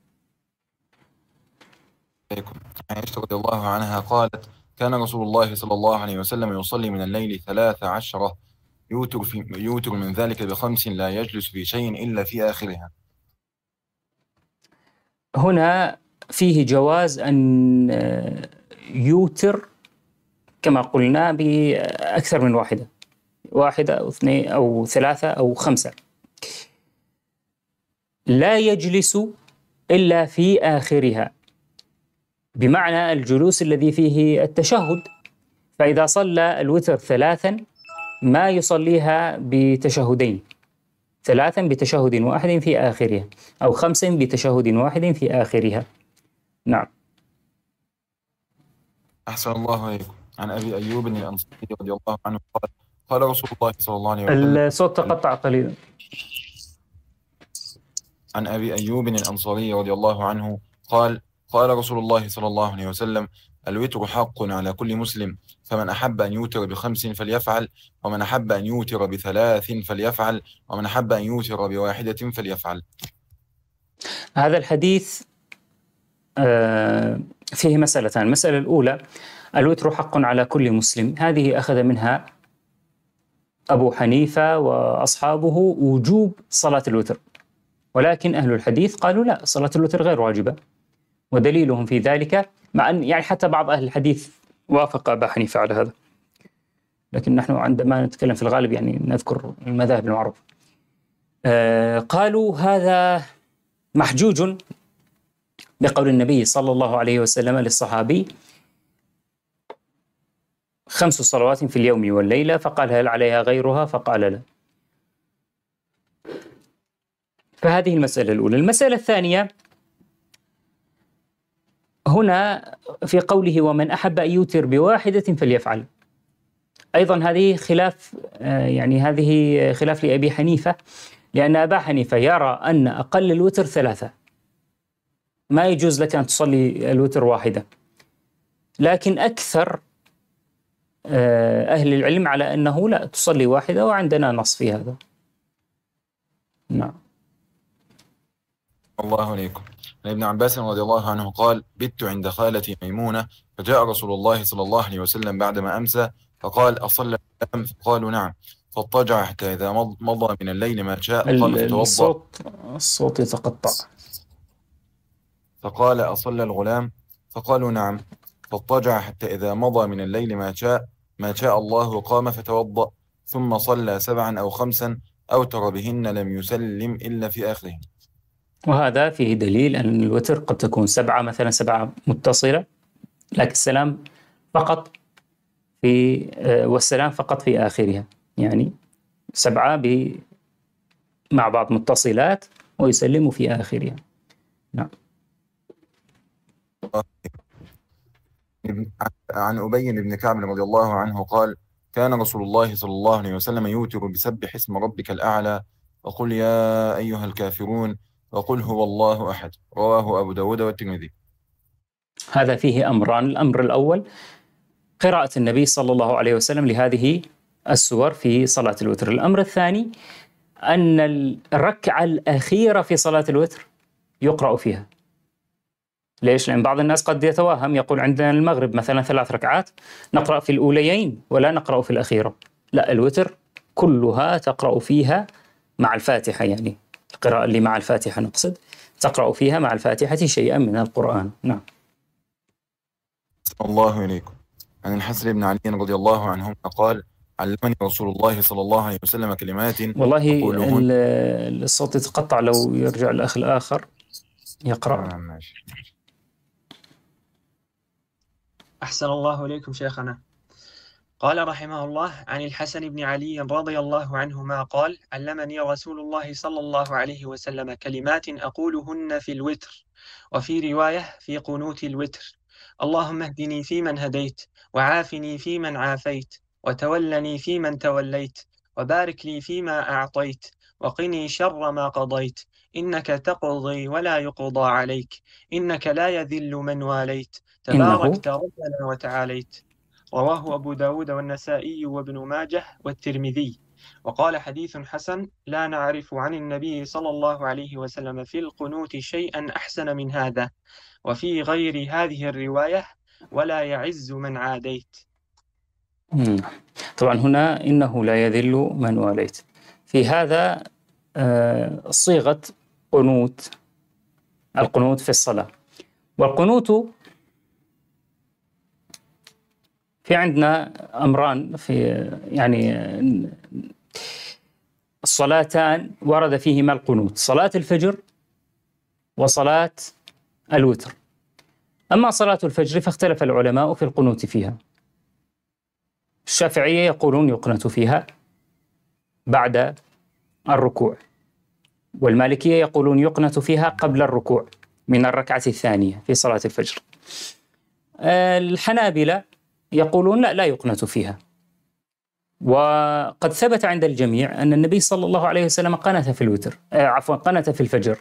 عائشة رضي الله عنها قالت كان رسول الله صلى الله عليه وسلم يصلي من الليل ثلاث عشرة يوتر, في يوتر من ذلك بخمس لا يجلس في شيء إلا في آخرها. هنا فيه جواز أن يوتر كما قلنا بأكثر من واحدة، واحدة أو اثنين أو ثلاثة أو خمسة، لا يجلس إلا في آخرها، بمعنى الجلوس الذي فيه التشهد. فإذا صلى الوتر ثلاثا ما يصليها بتشهدين، ثلاثا بتشهد واحد في آخرها، أو خمس بتشهد واحد في آخرها. نعم. أحسن الله عليكم. عن أبي أيوب الأنصاري رضي الله عنه قال قال رسول الله صلى الله عليه وسلم. الصوت تقطع قليلا. عن أبي أيوب الأنصاري رضي الله عنه قال قال رسول الله صلى الله عليه وسلم الوتر حق على كل مسلم، فمن أحب أن يوتر بخمس فليفعل، ومن أحب أن يوتر بثلاث فليفعل، ومن أحب أن يوتر بواحدة فليفعل. هذا الحديث فيه مسألتان. المسألة الأولى الوتر حق على كل مسلم، هذه أخذ منها أبو حنيفة وأصحابه وجوب صلاة الوتر، ولكن أهل الحديث قالوا لا، صلاة الوتر غير واجبة، ودليلهم في ذلك مع أن يعني حتى بعض أهل الحديث وافق أبا حنيفة على هذا، لكن نحن عندما نتكلم في الغالب يعني نذكر المذاهب المعروفة. آه قالوا هذا محجوج بقول النبي صلى الله عليه وسلم للصحابي خمس صلوات في اليوم والليلة، فقال هل عليها غيرها؟ فقال لا. فهذه المسألة الأولى. المسألة الثانية هنا في قوله ومن أحب أن يوتر بواحدة فليفعل، أيضا هذه خلاف يعني هذه خلاف لأبي حنيفة، لأن أبا حنيفة يرى أن أقل الوتر ثلاثة، ما يجوز لك أن تصلي الوتر واحدة، لكن أكثر أهل العلم على أنه لا، تصلي واحدة، وعندنا نص في هذا. نعم. الله عليكم. عن ابن عباس رضي الله عنه قال بت عند خالتي ميمونة فجاء رسول الله صلى الله عليه وسلم بعدما أمسى فقال أصلى الأم؟ فقالوا نعم، فاضطجع حتى إذا مضى من الليل ما شاء قال فتوضأ. الصوت الصوت يتقطع. فقال أصلى الغلام؟ فقالوا نعم، فاضطجع حتى إذا مضى من الليل ما شاء ما شاء الله قام فتوضأ، ثم صلى سبعا أو خمسا أوتر بهن لم يسلم إلا في آخرهن. وهذا فيه دليل أن الوتر قد تكون سبعة مثلا، سبعة متصلة، لكن السلام فقط في والسلام فقط في آخرها، يعني سبعة ب مع بعض متصلات ويسلم في آخرها. نعم. عن أبي بن كعب رضي الله عنه قال كان رسول الله صلى الله عليه وسلم يوتر بسبح اسم ربك الأعلى وقل يا أيها الكافرون وقل هو الله أحد، رواه أبو داود والترمذي. هذا فيه أمران. الأمر الأول قراءة النبي صلى الله عليه وسلم لهذه السور في صلاة الوتر. الأمر الثاني أن الركعة الأخيرة في صلاة الوتر يقرأ فيها. ليش؟ لأن بعض الناس قد يتوهم، يقول عندنا المغرب مثلا ثلاث ركعات نقرأ في الأوليين ولا نقرأ في الأخيرة. لا، الوتر كلها تقرأ فيها مع الفاتحة، يعني القراءة اللي مع الفاتحة نقصد، تقرأ فيها مع الفاتحة شيئا من القرآن. نعم. الله إليكم. عن الحسن بن علي رضي الله عنهما قال علمني رسول الله صلى الله عليه وسلم كلمات. والله الصوت يتقطع، لو يرجع الأخ الآخر يقرأ. ماشي. أحسن الله إليكم شيخنا. قال رحمه الله عن الحسن بن علي رضي الله عنهما قال علمني رسول الله صلى الله عليه وسلم كلمات أقولهن في الوتر، وفي رواية في قنوت الوتر: اللهم اهدني فيمن هديت، وعافني فيمن عافيت، وتولني فيمن توليت، وبارك لي فيما أعطيت، وقني شر ما قضيت، إنك تقضي ولا يقضى عليك، إنك لا يذل من واليت، إنه تباركت ربنا وتعاليت. رواه أبو داود والنسائي وابن ماجه والترمذي، وقال حديث حسن لا نعرف عن النبي صلى الله عليه وسلم في القنوت شيئا أحسن من هذا، وفي غير هذه الرواية ولا يعز من عاديت. مم. طبعا هنا إنه لا يذل من واليت، في هذا آه، صيغة قنوت، القنوت في الصلاة. والقنوت في عندنا أمران، في يعني الصلاتان ورد فيهما القنوت: صلاة الفجر وصلاة الوتر. أما صلاة الفجر فاختلف العلماء في القنوت فيها. الشافعية يقولون يقنت فيها بعد الركوع، والمالكية يقولون يقنت فيها قبل الركوع من الركعة الثانية في صلاة الفجر. الحنابلة يقولون لا لا يقنت فيها. وقد ثبت عند الجميع أن النبي صلى الله عليه وسلم قنت في الوتر، آه عفوا قنت في الفجر،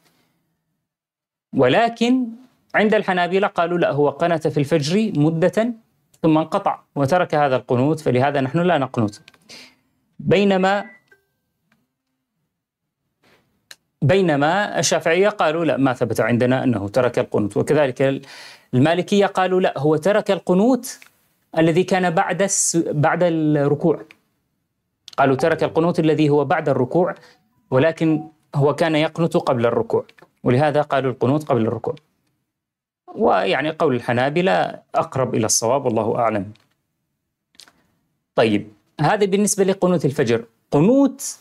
ولكن عند الحنابلة قالوا لا، هو قنت في الفجر مدة ثم انقطع وترك هذا القنوت، فلهذا نحن لا نقنت. بينما بينما الشافعية قالوا لا، ما ثبت عندنا أنه ترك القنوت، وكذلك المالكية قالوا لا، هو ترك القنوت الذي كان بعد بعد الركوع. قالوا ترك القنوت الذي هو بعد الركوع، ولكن هو كان يقنت قبل الركوع، ولهذا قالوا القنوت قبل الركوع. ويعني قول الحنابلة أقرب إلى الصواب، والله أعلم. طيب، هذا بالنسبة لقنوت الفجر. قنوت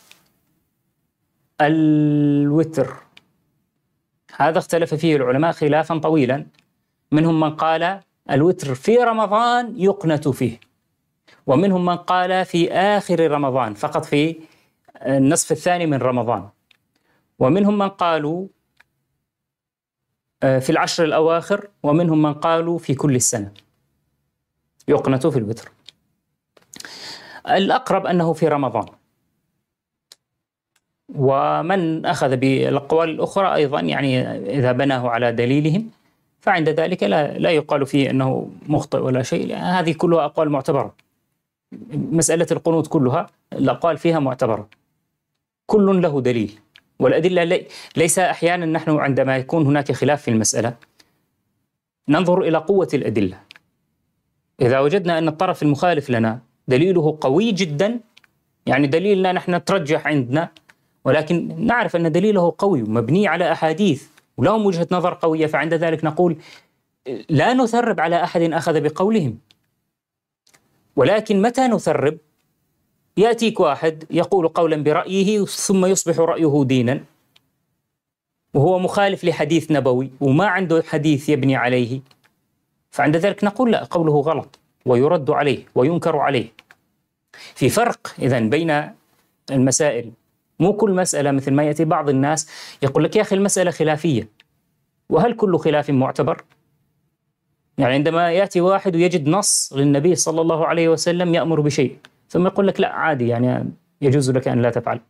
الوتر هذا اختلف فيه العلماء خلافا طويلا. منهم من قال الوتر في رمضان يقنت فيه، ومنهم من قال في آخر رمضان فقط، في النصف الثاني من رمضان، ومنهم من قالوا في العشر الأواخر، ومنهم من قالوا في كل السنة يقنت في الوتر. الأقرب أنه في رمضان، ومن أخذ بالأقوال الأخرى أيضا يعني إذا بناه على دليلهم فعند ذلك لا لا يقال فيه أنه مخطئ ولا شيء. هذه كلها أقوال معتبرة. مسألة القنوت كلها الأقوال فيها معتبرة، كل له دليل. والأدلة لي ليس أحيانا نحن عندما يكون هناك خلاف في المسألة ننظر إلى قوة الأدلة. إذا وجدنا أن الطرف المخالف لنا دليله قوي جدا، يعني دليلنا نحن ترجح عندنا، ولكن نعرف أن دليله قوي مبني على أحاديث ولهم وجهة نظر قوية، فعند ذلك نقول لا نثرب على أحد أخذ بقولهم. ولكن متى نثرب؟ يأتيك واحد يقول قولا برأيه ثم يصبح رأيه دينا، وهو مخالف لحديث نبوي وما عنده حديث يبني عليه، فعند ذلك نقول لا، قوله غلط ويرد عليه وينكر عليه. في فرق إذن بين المسائل. مو كل مسألة مثل ما يأتي بعض الناس يقول لك يا أخي المسألة خلافية، وهل كل خلاف معتبر؟ يعني عندما يأتي واحد ويجد نص للنبي صلى الله عليه وسلم يأمر بشيء، ثم يقول لك لا عادي، يعني يجوز لك أن لا تفعل،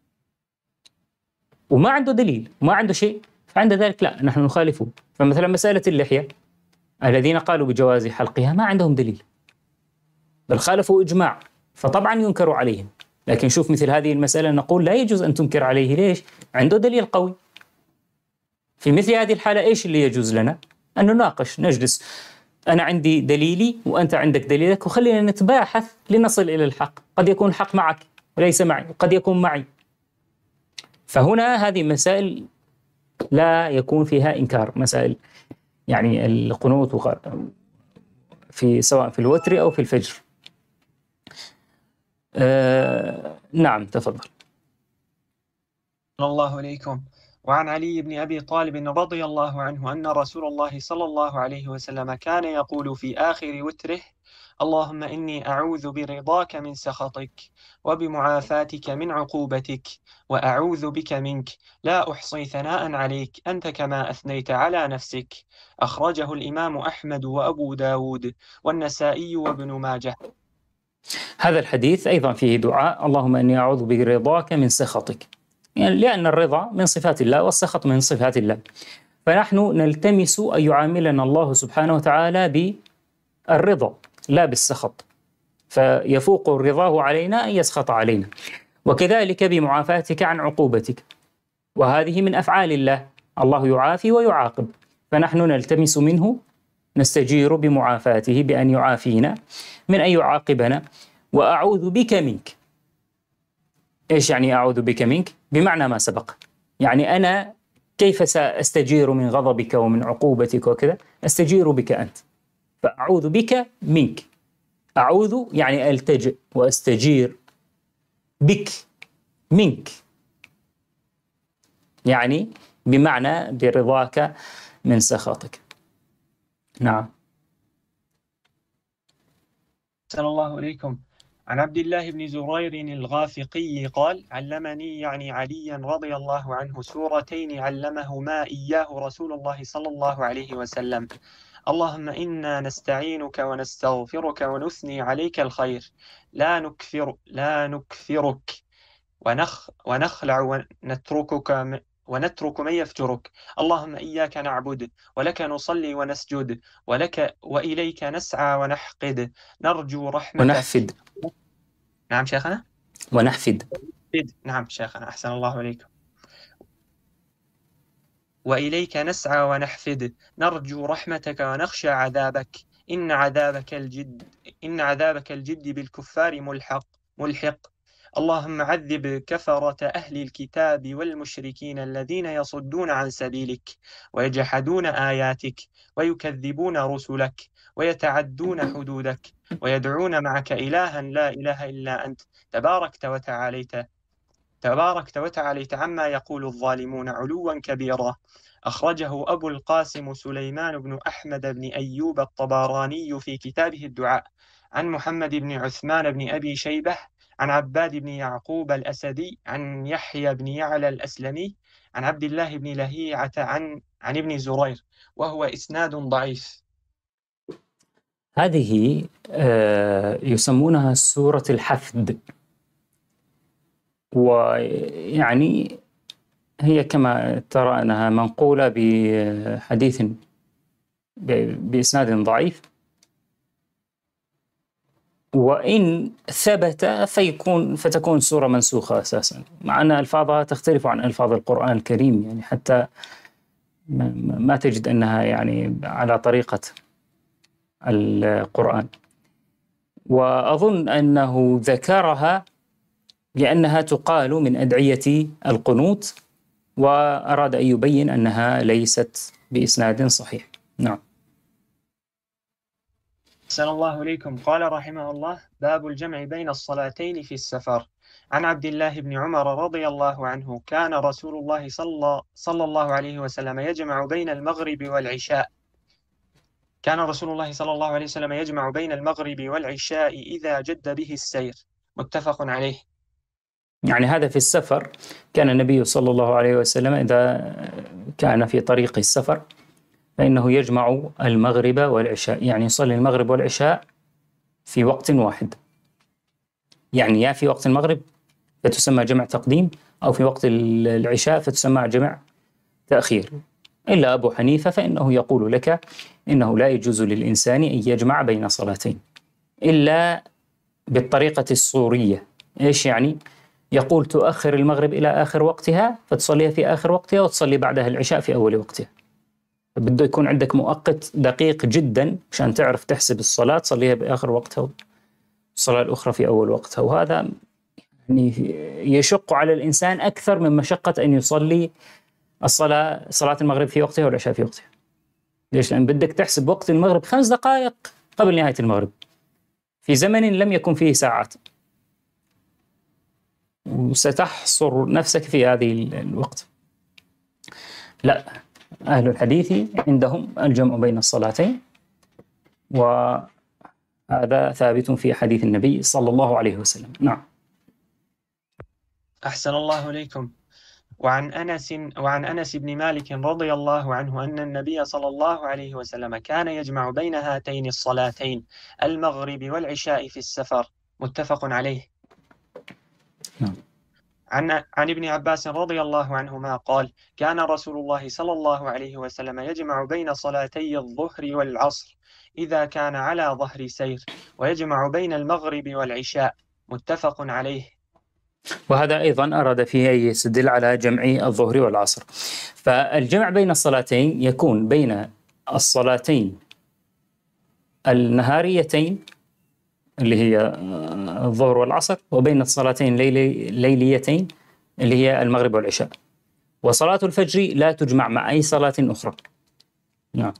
وما عنده دليل وما عنده شيء، فعند ذلك لا، نحن نخالفه. فمثلا مسألة اللحية، الذين قالوا بجواز حلقها ما عندهم دليل، بل خالفوا إجماع، فطبعا ينكر عليهم. لكن شوف مثل هذه المسألة نقول لا يجوز أن تنكر عليه. ليش؟ عنده دليل قوي. في مثل هذه الحالة إيش اللي يجوز لنا؟ أن نناقش، نجلس، أنا عندي دليلي وأنت عندك دليلك، وخلينا نتباحث لنصل إلى الحق. قد يكون الحق معك وليس معي، وقد يكون معي. فهنا هذه مسائل لا يكون فيها إنكار، مسائل يعني القنوت في سواء في الوتر أو في الفجر. آه نعم، تفضل. الله عليكم. وعن علي بن أبي طالب رضي الله عنه أن رسول الله صلى الله عليه وسلم كان يقول في آخر وتره: اللهم إني أعوذ برضاك من سخطك وبمعافاتك من عقوبتك وأعوذ بك منك لا أحصي ثناء عليك أنت كما أثنيت على نفسك. أخرجه الإمام أحمد وأبو داود والنسائي وابن ماجه. هذا الحديث أيضا فيه دعاء: اللهم إني أعوذ برضاك من سخطك، يعني لأن الرضا من صفات الله والسخط من صفات الله، فنحن نلتمس أن يعاملنا الله سبحانه وتعالى بالرضا لا بالسخط، فيفوق رضاه علينا أن يسخط علينا، وكذلك بمعافاتك عن عقوبتك، وهذه من أفعال الله، الله يعافي ويعاقب، فنحن نلتمس منه، نستجير بمعافاته بأن يعافينا من أن يعاقبنا. وأعوذ بك منك، إيش يعني أعوذ بك منك؟ بمعنى ما سبق، يعني أنا كيف سأستجير من غضبك ومن عقوبتك وكذا؟ أستجير بك أنت، فأعوذ بك منك. أعوذ يعني ألتجئ وأستجير، بك منك يعني بمعنى برضاك من سخطك. نعم. أحسن الله إليكم. عن عبد الله بن زرير الغافقي قال: علمني يعني عليا رضي الله عنه سورتين علمهما إياه رسول الله صلى الله عليه وسلم: اللهم إنا نستعينك ونستغفرك ونثني عليك الخير، لا نكفر لا نكفرك ونخ ونخلع ونتركك ونترك من يفجرك. اللهم إياك نعبد ولك نصلي ونسجد ولك وإليك نسعى ونحقد نرجو رحمتك ونحفد. نعم شيخنا. ونحفد. نعم شيخنا، أحسن الله إليكم. وإليك نسعى ونحفد نرجو رحمتك ونخشى عذابك إن عذابك الجد إن عذابك الجد بالكفار ملحق ملحق. اللهم عذب كفرة أهل الكتاب والمشركين الذين يصدون عن سبيلك ويجحدون آياتك ويكذبون رسلك ويتعدون حدودك ويدعون معك إلها لا إله إلا أنت تباركت وتعاليت تباركت وتعاليت عما يقول الظالمون علوا كبيرا. أخرجه أبو القاسم سليمان بن أحمد بن أيوب الطبراني في كتابه الدعاء عن محمد بن عثمان بن أبي شيبة عن عباد بن يعقوب الأسدي عن يحيى بن يعلى الأسلمي عن عبد الله بن لهيعة عن عن ابن زرير، وهو إسناد ضعيف. هذه آه يسمونها سورة الحفد، ويعني هي كما ترى أنها منقولة بحديث بإسناد ضعيف، وإن ثبت فيكون فتكون سورة منسوخة أساسا، مع أن ألفاظها تختلف عن ألفاظ القرآن الكريم، يعني حتى ما تجد أنها يعني على طريقة القرآن. وأظن أنه ذكرها لأنها تقال من أدعية القنوت، وأراد أن يبين أنها ليست بإسناد صحيح. نعم. أحسن الله إليكم. قال رحمه الله: باب الجمع بين الصلاتين في السفر. عن عبد الله بن عمر رضي الله عنه كان رسول الله صلى, صلى الله عليه وسلم يجمع بين المغرب والعشاء كان رسول الله صلى الله عليه وسلم يجمع بين المغرب والعشاء إذا جد به السير. متفق عليه. يعني هذا في السفر، كان النبي صلى الله عليه وسلم إذا كان في طريق السفر فإنه يجمع المغرب والعشاء، يعني يصلي المغرب والعشاء في وقت واحد، يعني يا في وقت المغرب فتسمى جمع تقديم، أو في وقت العشاء فتسمى جمع تأخير. إلا أبو حنيفة فإنه يقول لك إنه لا يجوز للإنسان أن يجمع بين صلاتين إلا بالطريقة الصورية. إيش يعني؟ يقول تؤخر المغرب إلى آخر وقتها فتصليها في آخر وقتها، وتصلي بعدها العشاء في أول وقتها. بده يكون عندك مؤقت دقيق جدا عشان تعرف تحسب الصلاة، تصليها بآخر وقتها والصلاة الأخرى في أول وقتها، وهذا يعني يشق على الإنسان أكثر من مشقة أن يصلي الصلاة صلاة المغرب في وقتها والعشاء في وقتها. ليش؟ لأن بدك تحسب وقت المغرب خمس دقائق قبل نهاية المغرب في زمن لم يكن فيه ساعات، وستحصر نفسك في هذه الوقت. لا، أهل الحديث عندهم الجمع بين الصلاتين، وهذا ثابت في حديث النبي صلى الله عليه وسلم. نعم. أحسن الله إليكم. وعن أنس وعن أنس بن مالك رضي الله عنه أن النبي صلى الله عليه وسلم كان يجمع بين هاتين الصلاتين المغرب والعشاء في السفر، متفق عليه. نعم. عن عن ابن عباس رضي الله عنهما قال: كان رسول الله صلى الله عليه وسلم يجمع بين صلاتي الظهر والعصر إذا كان على ظهر سير، ويجمع بين المغرب والعشاء، متفق عليه. وهذا أيضا أراد فيه أن يستدل على جمع الظهر والعصر. فالجمع بين الصلاتين يكون بين الصلاتين النهاريتين اللي هي الظهر والعصر، وبين الصلاتين الليليتين اللي هي المغرب والعشاء. وصلاة الفجر لا تجمع مع أي صلاة أخرى. نعم.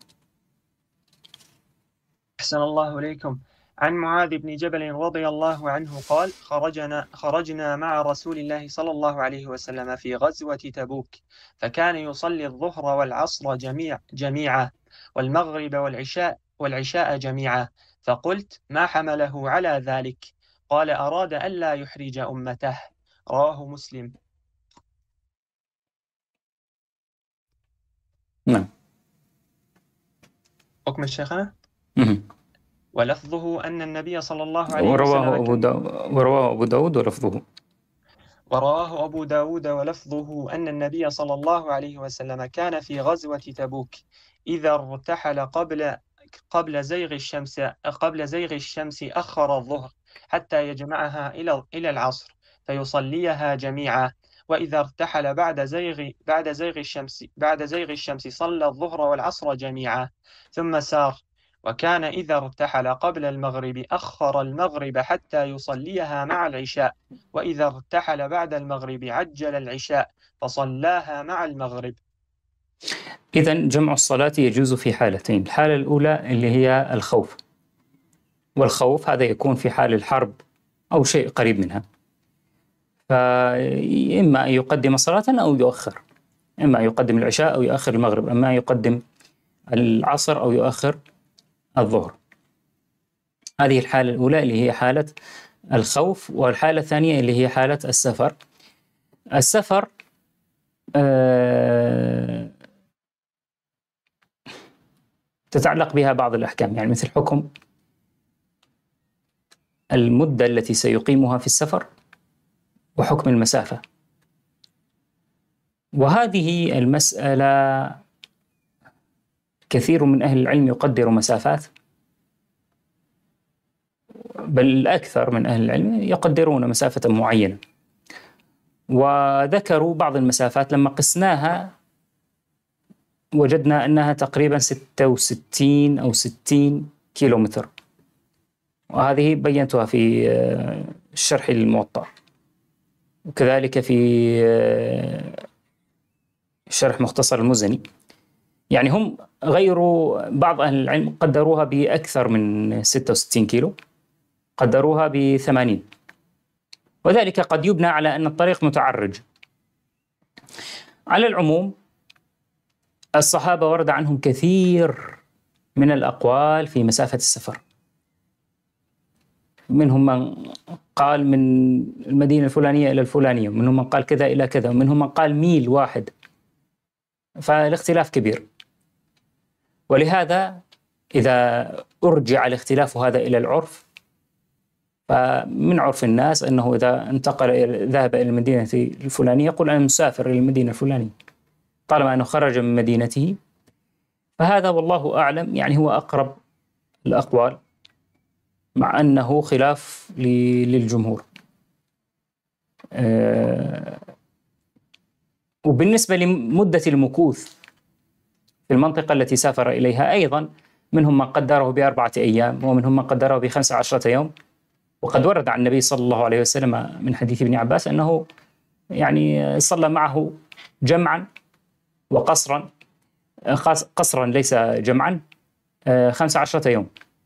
أحسن الله إليكم. عن معاذ بن جبل رضي الله عنه قال: خرجنا خرجنا مع رسول الله صلى الله عليه وسلم في غزوة تبوك، فكان يصلي الظهر والعصر جميع جميعا والمغرب والعشاء والعشاء جميعا، فقلت: ما حمله على ذلك؟ قال: أراد ألا يحرج أمته. رواه مسلم. نعم. حكم الشيخنا. مهم. ولفظه أن النبي صلى الله عليه ورواه وسلم أبو داود ورواه أبو داود ولفظه ورواه أبو داود ولفظه أن النبي صلى الله عليه وسلم كان في غزوة تبوك إذا ارتحل قبل قبل زيغ الشمس قبل زيغ الشمس أخر الظهر حتى يجمعها إلى إلى العصر فيصليها جميعا، وإذا ارتحل بعد زيغ بعد زيغ الشمس بعد زيغ الشمس صلى الظهر والعصر جميعا ثم سار. وكان إذا ارتحل قبل المغرب أخر المغرب حتى يصليها مع العشاء، وإذا ارتحل بعد المغرب عجل العشاء فصلاها مع المغرب. إذن جمع الصلاة يجوز في حالتين. الحالة الأولى اللي هي الخوف، والخوف هذا يكون في حال الحرب أو شيء قريب منها، فإما أن يقدم صلاة أو يؤخر، إما أن يقدم العشاء أو يؤخر المغرب، إما أن يقدم العصر أو يؤخر الظهر. هذه الحالة الأولى اللي هي حالة الخوف. والحالة الثانية اللي هي حالة السفر. السفر آه تتعلق بها بعض الأحكام، يعني مثل حكم المدة التي سيقيمها في السفر وحكم المسافة. وهذه المسألة كثير من أهل العلم يقدر مسافات، بل أكثر من أهل العلم يقدرون مسافة معينة، وذكروا بعض المسافات لما قسناها وجدنا أنها تقريبا ستة وستين أو ستين كيلومتر، وهذه بينتها في الشرح الموطأ، وكذلك في شرح مختصر المزني. يعني هم غيروا، بعض أهل العلم قدروها بأكثر من ستة وستين كيلو، قدروها بثمانين، وذلك قد يبنى على أن الطريق متعرج. على العموم الصحابة ورد عنهم كثير من الأقوال في مسافة السفر، منهم من قال من المدينة الفلانية إلى الفلانية، ومنهم من قال كذا إلى كذا، ومنهم من قال ميل واحد، فالاختلاف كبير. ولهذا إذا أرجع الاختلاف هذا إلى العرف، فمن عرف الناس أنه إذا انتقل ذهب إلى المدينة الفلانية يقول أنا مسافر إلى المدينة الفلانية طالما أنه خرج من مدينته. فهذا والله أعلم يعني هو أقرب الأقوال، مع أنه خلاف للجمهور. أه وبالنسبة لمدة المكوث في المنطقة التي سافر إليها أيضا منهم من قدره بأربعة أيام، ومنهم من قدره بخمسة عشرة يوم. وقد ورد عن النبي صلى الله عليه وسلم من حديث ابن عباس أنه يعني صلى معه جمعا وقصرا، قصرا ليس جمعا، خمسة عشرة يوم،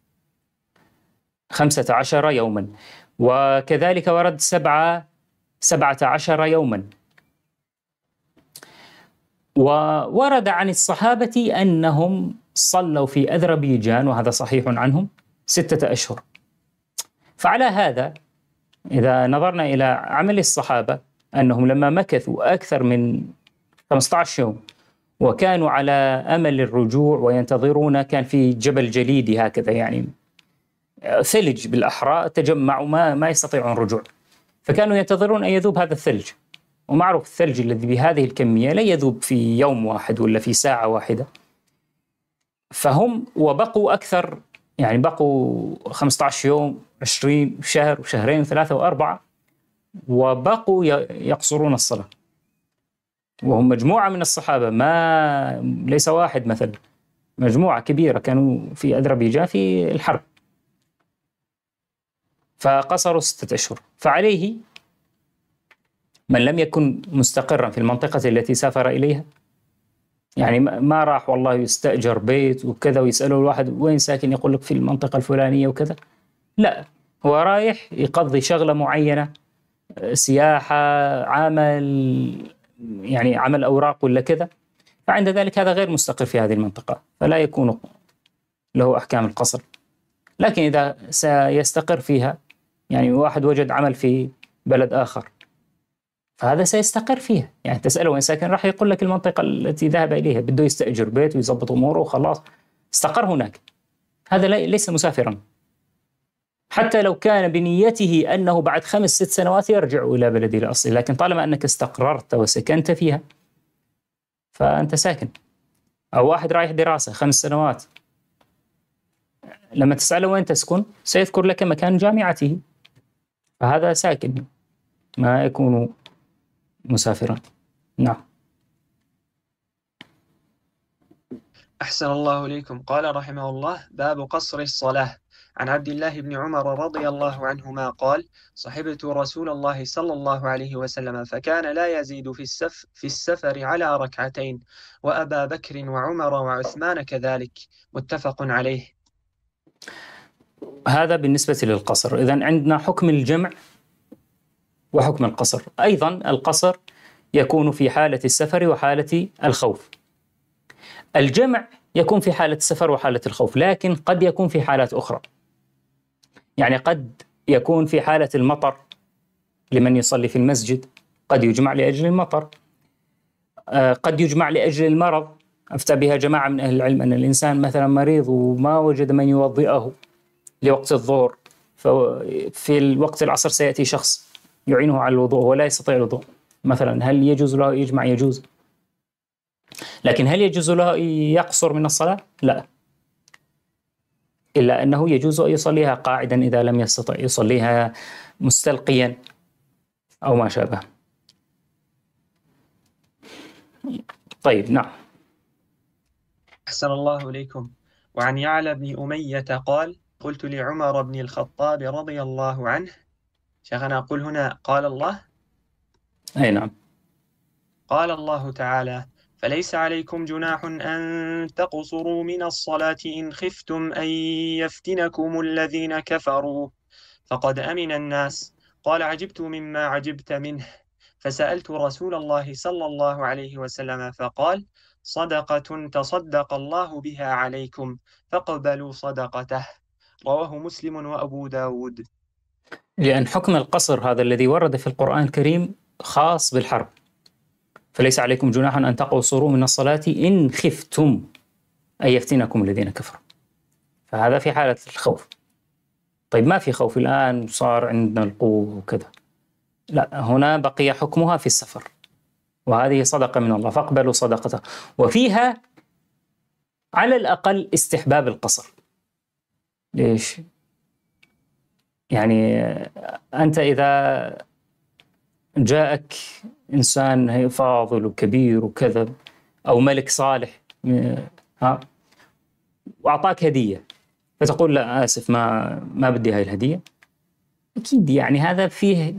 خمسة عشر يوما. وكذلك ورد سبعة سبعة عشر يوما. وورد عن الصحابة أنهم صلوا في أذربيجان، وهذا صحيح عنهم، ستة أشهر. فعلى هذا إذا نظرنا إلى عمل الصحابة أنهم لما مكثوا أكثر من خمسة عشر يوم وكانوا على أمل الرجوع وينتظرون، كان في جبل جليدي هكذا يعني ثلج بالأحرى تجمعوا ما ما يستطيعون الرجوع، فكانوا ينتظرون أن يذوب هذا الثلج. ومعروف الثلج الذي بهذه الكمية لا يذوب في يوم واحد ولا في ساعة واحدة. فهم وبقوا أكثر، يعني بقوا خمسة عشر يوم، عشرين شهر وشهرين وثلاثة وأربعة، وبقوا يقصرون الصلاة. وهم مجموعة من الصحابة، ما ليس واحد مثلا، مجموعة كبيرة كانوا في أذربيجان في الحرب، فقصروا ستة أشهر. فعليه من لم يكن مستقرا في المنطقة التي سافر إليها، يعني ما راح والله يستأجر بيت وكذا ويسأله الواحد وين ساكن يقول لك في المنطقة الفلانية وكذا، لا، هو رايح يقضي شغلة معينة، سياحة، عمل، يعني عمل أوراق ولا كذا، فعند ذلك هذا غير مستقر في هذه المنطقة، فلا يكون له أحكام القصر. لكن إذا سيستقر فيها، يعني واحد وجد عمل في بلد آخر، فهذا سيستقر فيها. يعني تسأله وين ساكن، راح يقول لك المنطقة التي ذهب إليها، بده يستأجر بيت ويضبط أموره وخلاص استقر هناك. هذا ليس مسافرا، حتى لو كان بنيته أنه بعد خمس ست سنوات يرجع إلى بلده الأصلي، لكن طالما أنك استقررت وسكنت فيها فأنت ساكن. أو واحد رايح دراسة خمس سنوات، لما تسأله وين تسكن سيذكر لك مكان جامعته، فهذا ساكن ما يكون مسافرا. نعم. أحسن الله إليكم. قال رحمه الله: باب قصر الصلاة. عن عبد الله بن عمر رضي الله عنهما قال: صحبت رسول الله صلى الله عليه وسلم فكان لا يزيد في السف في السفر على ركعتين، وأبا بكر وعمر وعثمان كذلك. متفق عليه. هذا بالنسبة للقصر. إذن عندنا حكم الجمع وحكم القصر. أيضا القصر يكون في حالة السفر وحالة الخوف. الجمع يكون في حالة السفر وحالة الخوف، لكن قد يكون في حالات أخرى. يعني قد يكون في حالة المطر لمن يصلي في المسجد، قد يجمع لأجل المطر، قد يجمع لأجل المرض. أفتى بها جماعة من أهل العلم أن الإنسان مثلا مريض وما وجد من يوضئه لوقت الظهر، ففي الوقت العصر سيأتي شخص يعينه على الوضوء ولا يستطيع الوضوء مثلا، هل يجوز له يجمع؟ يجوز. لكن هل يجوز له يقصر من الصلاة؟ لا، إلا أنه يجوز أن يصليها قاعدا إذا لم يستطع، يصليها مستلقيا أو ما شابه. طيب، نعم. أحسن الله إليكم. وعن يعلى بن أمية قال: قلت لعمر بن الخطاب رضي الله عنه، شيخنا أقول هنا قال الله؟ أي نعم. قال الله تعالى: فليس عليكم جناح أن تقصروا من الصلاة إن خفتم أن يفتنكم الذين كفروا فقد أمن الناس. قال: عجبت مما عجبت منه، فسألت رسول الله صلى الله عليه وسلم فقال: صدقة تصدق الله بها عليكم فاقبلوا صدقته. رواه مسلم وأبو داود. لأن حكم القصر هذا الذي ورد في القرآن الكريم خاص بالحرب، فليس عليكم جناح أن تقصروا من الصلاة إن خفتم أن يفتنكم الذين كفروا، فهذا في حالة الخوف. طيب ما في خوف الآن، صار عندنا القوة وكذا، لا، هنا بقي حكمها في السفر، وهذه صدقة من الله فاقبلوا صدقته. وفيها على الأقل استحباب القصر. ليش؟ يعني أنت إذا جاءك إنسان فاضل وكبير وكذا، أو ملك صالح ها وأعطاك هدية، فتقول لا آسف ما ما بدي هاي الهدية، أكيد يعني هذا فيه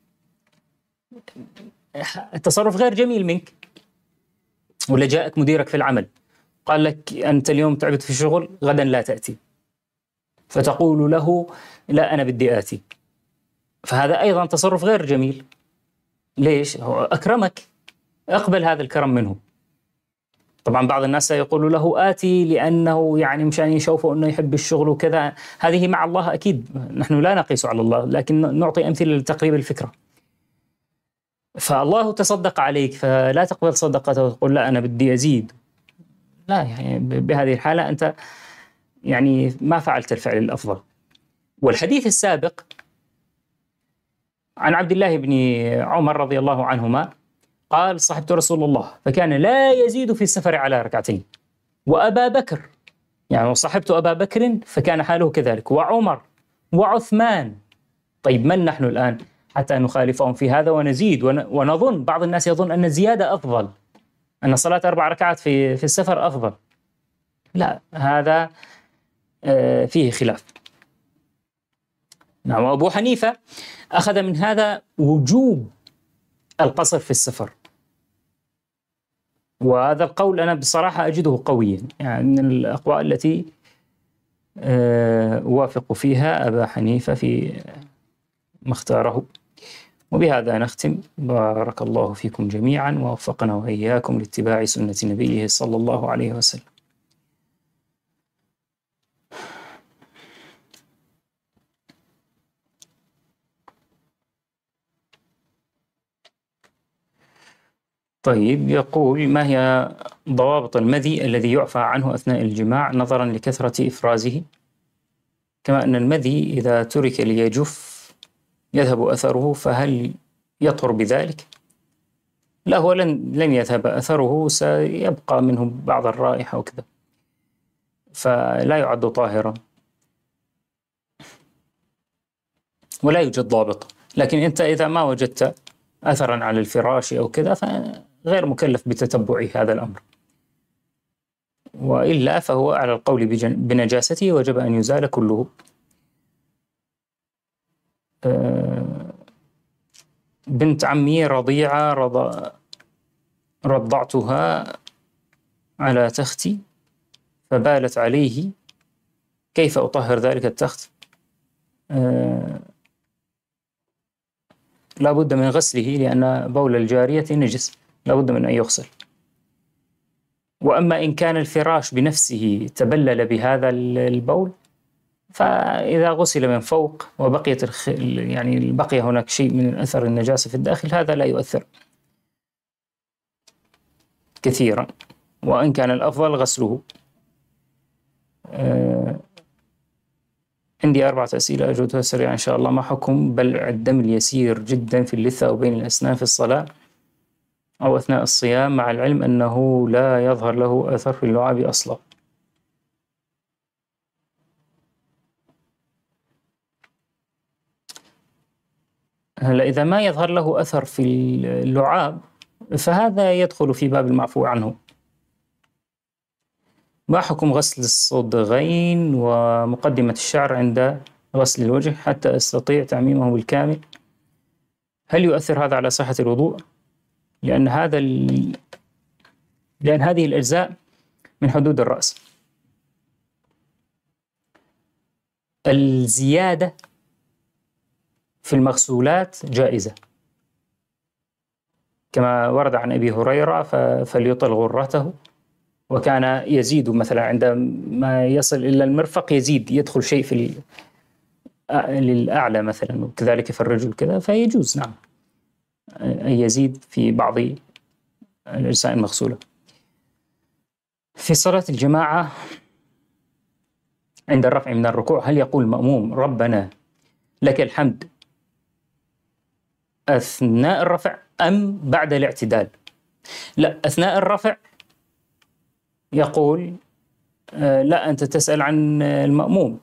تصرف غير جميل منك. ولا جاءك مديرك في العمل قال لك أنت اليوم تعبت في الشغل، غدا لا تأتي، فتقول له لا أنا بدي آتي، فهذا أيضا تصرف غير جميل. ليش؟ هو أكرمك، أقبل هذا الكرم منه. طبعا بعض الناس يقول له آتي لأنه يعني مشان يشوفوا أنه يحب الشغل وكذا. هذه مع الله أكيد نحن لا نقيس على الله، لكن نعطي أمثلة لتقريب الفكرة. فالله تصدق عليك فلا تقبل صدقته وتقول لا أنا بدي أزيد، لا، يعني بهذه الحالة أنت يعني ما فعلت الفعل الأفضل. والحديث السابق عن عبد الله بن عمر رضي الله عنهما قال: صحبت رسول الله فكان لا يزيد في السفر على ركعتين، وأبا بكر يعني صحبت أبا بكر فكان حاله كذلك، وعمر وعثمان. طيب من نحن الآن حتى نخالفهم في هذا ونزيد ونظن؟ بعض الناس يظن أن الزيادة أفضل، أن صلاة أربع ركعات في في السفر أفضل. لا، هذا فيه خلاف. نعم. أبو حنيفة أخذ من هذا وجوب القصر في السفر، وهذا القول أنا بصراحة أجده قويا، يعني من الأقوال التي أوافق فيها أبا حنيفة في ما اختاره. وبهذا نختم. بارك الله فيكم جميعا ووفقنا وإياكم لاتباع سنة نبيه صلى الله عليه وسلم. طيب، يقول: ما هي ضوابط المذي الذي يعفى عنه أثناء الجماع نظرا لكثرة إفرازه؟ كما أن المذي إذا ترك ليجف يذهب أثره، فهل يطهر بذلك؟ لا، هو لن لن يذهب أثره، سيبقى منه بعض الرائحة وكذا، فلا يعد طاهرا ولا يوجد ضابط. لكن أنت إذا ما وجدت أثرا على الفراش أو كذا فغير مكلف بتتبع هذا الأمر، وإلا فهو على القول بنجاسته وجب أن يزال كله. بنت عمي رضيعة رض... رضعتها على تختي فبالت عليه، كيف أطهر ذلك التخت؟ أه... لا بد من غسله، لأن بول الجارية نجس، لا بد من أن يغسل. وأما إن كان الفراش بنفسه تبلل بهذا البول فإذا غسل من فوق وبقيت الخ... يعني بقي هناك شيء من أثر النجاسة في الداخل، هذا لا يؤثر كثيرا، وإن كان الأفضل غسله. أه... عندي أربعة أسئلة أجودها سريعا إن شاء الله. ما حكم بلع الدم اليسير جدا في اللثة أو بين الأسنان في الصلاة أو أثناء الصيام، مع العلم أنه لا يظهر له أثر في اللعاب أصلا؟ هلا إذا ما يظهر له أثر في اللعاب فهذا يدخل في باب المعفو عنه. ما حكم غسل الصدغين ومقدمة الشعر عند غسل الوجه حتى أستطيع تعميمه بالكامل؟ هل يؤثر هذا على صحة الوضوء؟ لأن هذا ال... لأن هذه الأجزاء من حدود الرأس. الزيادة في المغسولات جائزة، كما ورد عن أبي هريرة: فليطل غرته، وكان يزيد مثلا عندما يصل إلى المرفق يزيد، يدخل شيء في للأعلى مثلا، وكذلك في الرجل كذا، فيجوز نعم أن يزيد في بعض الأجزاء المغسولة. في صلاة الجماعة عند الرفع من الركوع هل يقول المأموم ربنا لك الحمد أثناء الرفع أم بعد الاعتدال؟ لا، أثناء الرفع يقول آه لا، أنت تسأل عن المأموم.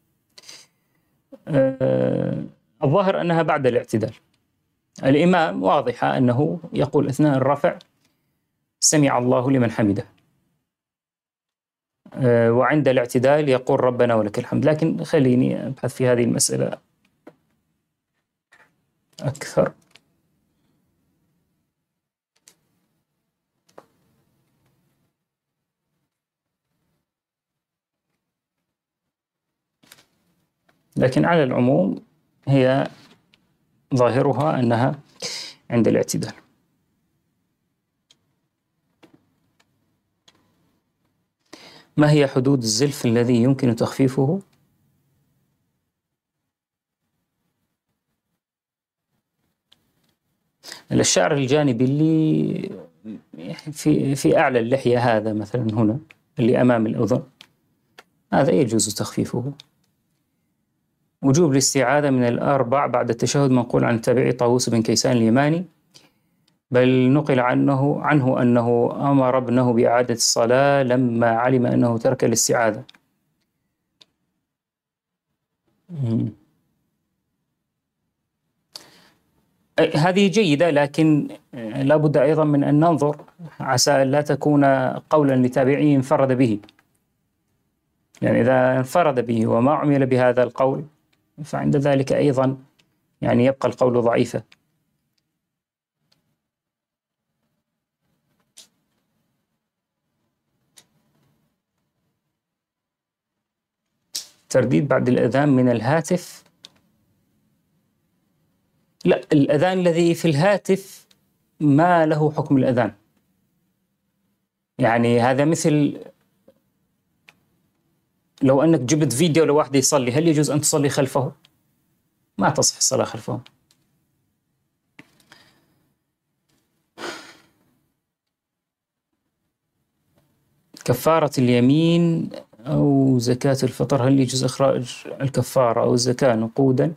آه الظاهر أنها بعد الاعتدال. الإمام واضحة أنه يقول أثناء الرفع سمع الله لمن حمده، آه وعند الاعتدال يقول ربنا ولك الحمد. لكن خليني أبحث في هذه المسألة أكثر. لكن على العموم هي ظاهرها أنها عند الاعتدال. ما هي حدود الزلف الذي يمكن تخفيفه؟ الشعر الجانبي اللي في في أعلى اللحية، هذا مثلا هنا اللي أمام الأذن، هذا يجوز تخفيفه. وجوب الاستعاذة من الأربع بعد التشهد منقول عن التابعي طاووس بن كيسان اليماني، بل نقل عنه عنه أنه أمر ابنه بإعادة الصلاة لما علم أنه ترك الاستعاذة. هذه جيدة، لكن لا بد أيضا من أن ننظر عسى لا تكون قولا لتابعي انفرد به، يعني إذا انفرد به وما عمل بهذا القول فعند ذلك أيضا يعني يبقى القول ضعيفا. ترديد بعد الأذان من الهاتف؟ لا، الأذان الذي في الهاتف ما له حكم الأذان، يعني هذا مثل لو أنك جبت فيديو لواحد يصلي، هل يجوز أن تصلي خلفه؟ ما تصح الصلاة خلفه. كفارة اليمين أو زكاة الفطر، هل يجوز إخراج الكفارة أو الزكاة نقودا؟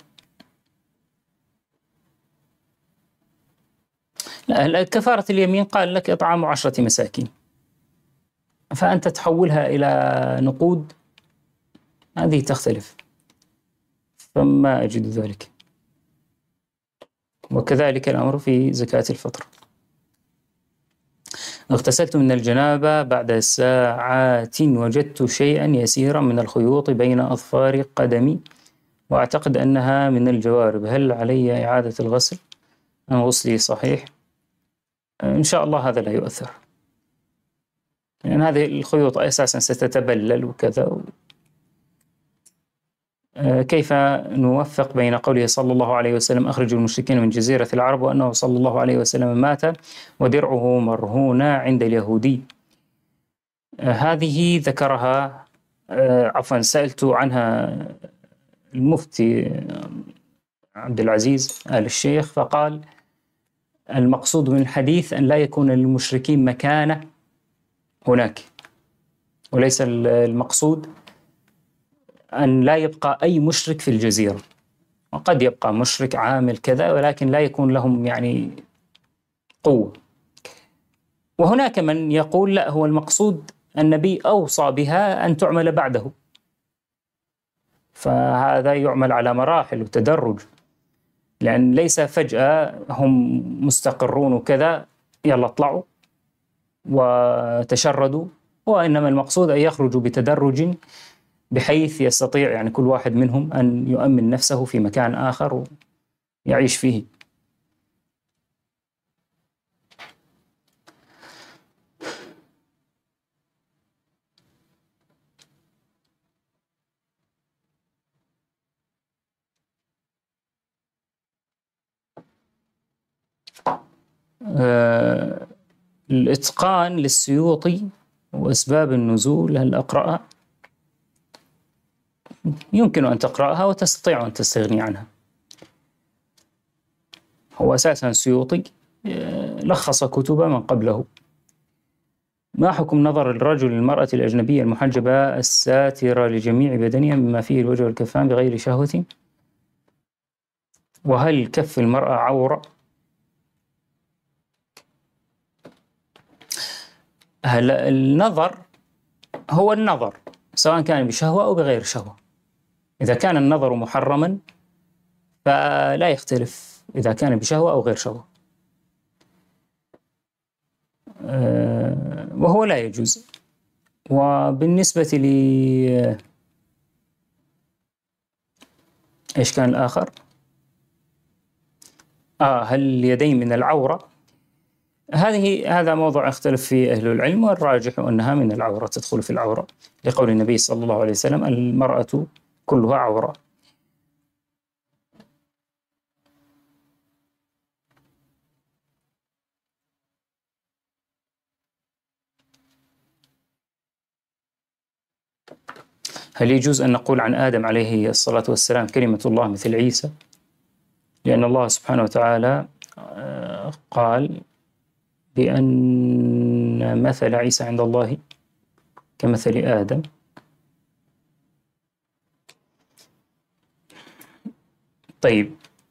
لا، كفارة اليمين قال لك إطعام عشرة مساكين، فأنت تحولها إلى نقود، هذه تختلف، فما أجد ذلك. وكذلك الأمر في زكاة الفطر. اغتسلت من الجنابة بعد ساعات وجدت شيئا يسيرا من الخيوط بين أظفار قدمي وأعتقد أنها من الجوارب، هل علي إعادة الغسل أم غسلي صحيح؟ إن شاء الله هذا لا يؤثر، لأن يعني هذه الخيوط أساسا ستتبلل وكذا. كيف نوفق بين قوله صلى الله عليه وسلم أخرجوا المشركين من جزيرة العرب وأنه صلى الله عليه وسلم مات ودرعه مرهونة عند اليهودي؟ هذه ذكرها عفوا سألت عنها المفتي عبد العزيز آل الشيخ، فقال المقصود من الحديث أن لا يكون للمشركين مكانة هناك، وليس المقصود أن لا يبقى أي مشرك في الجزيرة. وقد يبقى مشرك عامل كذا ولكن لا يكون لهم يعني قوة. وهناك من يقول لا، هو المقصود النبي أوصى بها أن تعمل بعده، فهذا يعمل على مراحل وتدرج، لأن ليس فجأة هم مستقرون وكذا يلا اطلعوا وتشردوا، وإنما المقصود أن يخرجوا بتدرج بحيث يستطيع يعني كل واحد منهم أن يؤمن نفسه في مكان آخر ويعيش فيه. آه الإتقان للسيوطي وأسباب النزول، هل أقرأها؟ يمكن أن تقرأها وتستطيع أن تستغني عنها. هو أساساً السيوطي لخص كتب من قبله. ما حكم نظر الرجل للمرأة الأجنبية المحجبة الساترة لجميع بدنها مما فيه الوجه والكفان بغير شهوة؟ وهل كف المرأة عورة؟ هل النظر هو النظر سواء كان بشهوة أو بغير شهوة. إذا كان النظر محرما فلا يختلف إذا كان بشهوة أو غير شهوة، أه وهو لا يجوز. وبالنسبة لي إيش كان الآخر؟ آه هل اليدين من العورة؟ هذه هذا موضوع يختلف فيه أهل العلم، والراجح أنها من العورة، تدخل في العورة، لقول النبي صلى الله عليه وسلم المرأة كلها عورة. هل يجوز أن نقول عن آدم عليه الصلاة والسلام كلمة الله مثل عيسى؟ لأن الله سبحانه وتعالى قال بأن مثل عيسى عند الله كمثل آدم. طيب،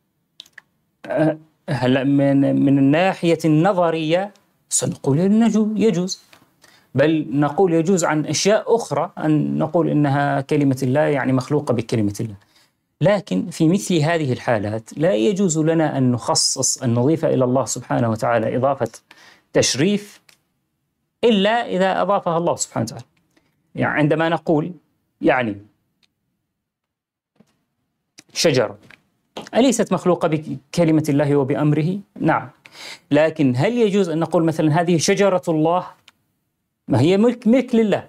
هلا من من الناحية النظرية سنقول إنه يجوز، بل نقول يجوز عن أشياء أخرى أن نقول إنها كلمة الله، يعني مخلوقة بكلمة الله. لكن في مثل هذه الحالات لا يجوز لنا أن نخصص أن نضيف إلى الله سبحانه وتعالى إضافة تشريف إلا إذا أضافها الله سبحانه وتعالى. يعني عندما نقول يعني شجرة أليست مخلوقة بكلمة الله وبأمره؟ نعم. لكن هل يجوز أن نقول مثلا هذه شجرة الله؟ ما هي ملك ملك لله.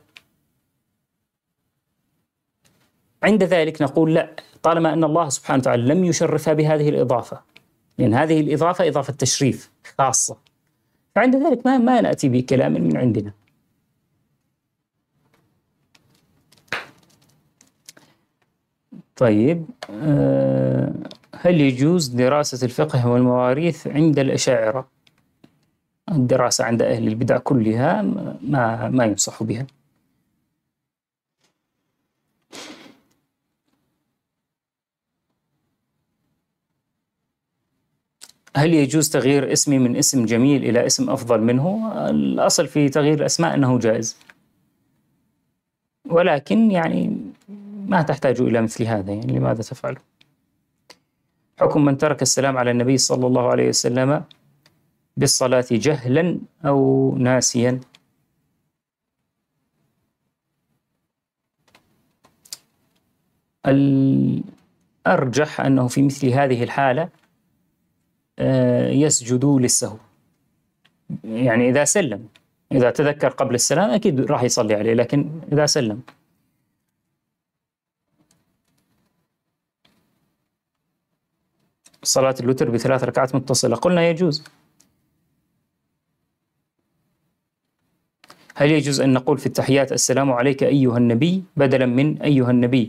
عند ذلك نقول لا، طالما أن الله سبحانه وتعالى لم يشرفها بهذه الإضافة، لأن هذه الإضافة إضافة تشريف خاصة، فعند ذلك ما ما نأتي بكلام من عندنا. طيب، هل يجوز دراسة الفقه والمواريث عند الأشاعرة؟ الدراسة عند أهل البدع كلها ما ما ينصح بها. هل يجوز تغيير اسمي من اسم جميل إلى اسم أفضل منه؟ الأصل في تغيير الأسماء أنه جائز، ولكن يعني ما تحتاج إلى مثل هذا، يعني لماذا تفعله؟ حكم من ترك السلام على النبي صلى الله عليه وسلم بالصلاة جهلا أو ناسيا. الأرجح أنه في مثل هذه الحالة يسجد للسهو، يعني إذا سلم، إذا تذكر قبل السلام أكيد راح يصلي عليه، لكن إذا سلم. صلاة الوتر بثلاث ركعات متصلة قلنا يجوز. هل يجوز أن نقول في التحيات السلام عليك أيها النبي بدلا من أيها النبي؟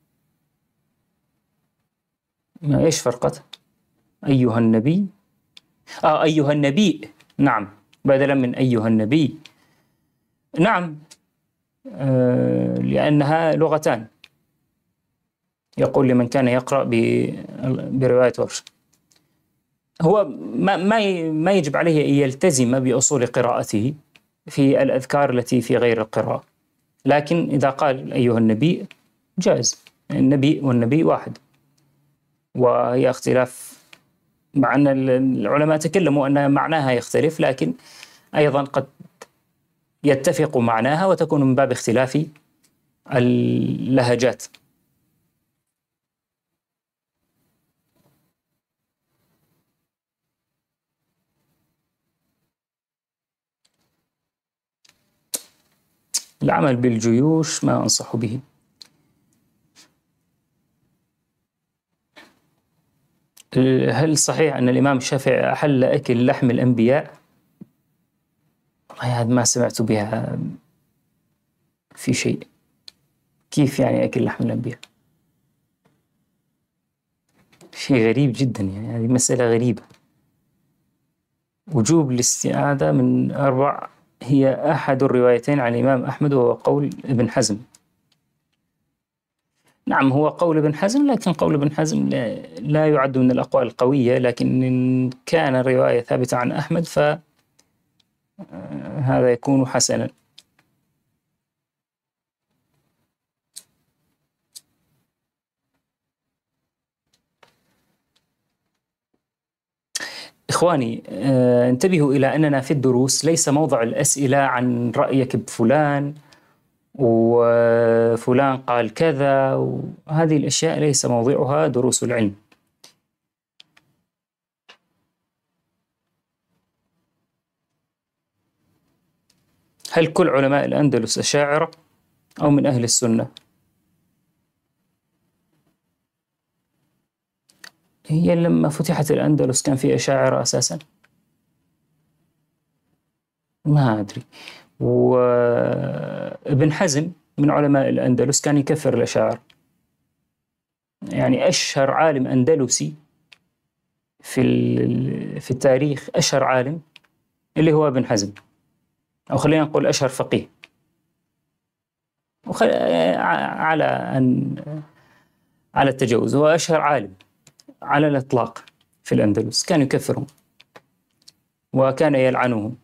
ما إيش فرقت؟ أيها النبي آه أيها النبي، نعم، بدلا من أيها النبي، نعم، آه لأنها لغتان. يقول لمن كان يقرأ برواية ورش، هو ما ما ما يجب عليه أن يلتزم بأصول قراءته في الأذكار التي في غير القراءة، لكن إذا قال أيها النبي جائز. النبي والنبي واحد، وهي اختلاف، مع أن العلماء تكلموا أن معناها يختلف، لكن أيضا قد يتفق معناها وتكون من باب اختلاف اللهجات. العمل بالجيوش ما أنصح به. هل صحيح أن الإمام الشافعي أحل أكل لحم الأنبياء؟ والله هذا ما سمعت بها في شيء. كيف يعني أكل لحم الأنبياء؟ شيء غريب جدا، يعني هذه مسألة غريبة. وجوب الاستعاذة من أربع هي أحد الروايتين عن الإمام أحمد، وهو قول ابن حزم. نعم، هو قول ابن حزم، لكن قول ابن حزم لا يعد من الأقوال القوية، لكن إن كان الرواية ثابتة عن أحمد فهذا يكون حسنا. إخواني، انتبهوا إلى أننا في الدروس ليس موضع الأسئلة عن رأيك بفلان وفلان قال كذا، وهذه الأشياء ليس موضعها دروس العلم. هل كل علماء الأندلس أشاعرة أو من أهل السنة؟ هي لما فتحت الأندلس كان في أشاعرة أساسا؟ ما أدري. وابن حزم من علماء الأندلس كان يكفر الأشاعرة. يعني أشهر عالم أندلسي في في التاريخ، أشهر عالم اللي هو ابن حزم، أو خلينا نقول أشهر فقيه، وخل... على أن على التجاوز، هو أشهر عالم على الإطلاق في الأندلس، كان يكفرهم وكان يلعنهم.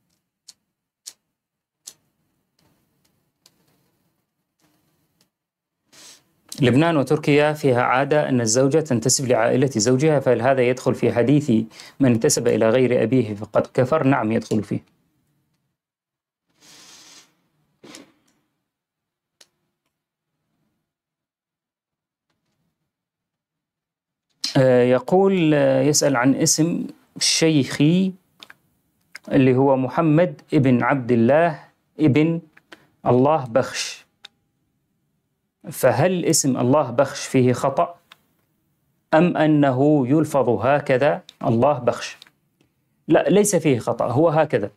لبنان وتركيا فيها عادة أن الزوجة تنتسب لعائلة زوجها، فهل هذا يدخل في حديث من انتسب إلى غير أبيه فقد كفر؟ نعم يدخل فيه. يقول يسأل عن اسم شيخي اللي هو محمد ابن عبد الله ابن الله بخش، فهل اسم الله بخش فيه خطأ أم أنه يلفظ هكذا الله بخش؟ لا، ليس فيه خطأ، هو هكذا،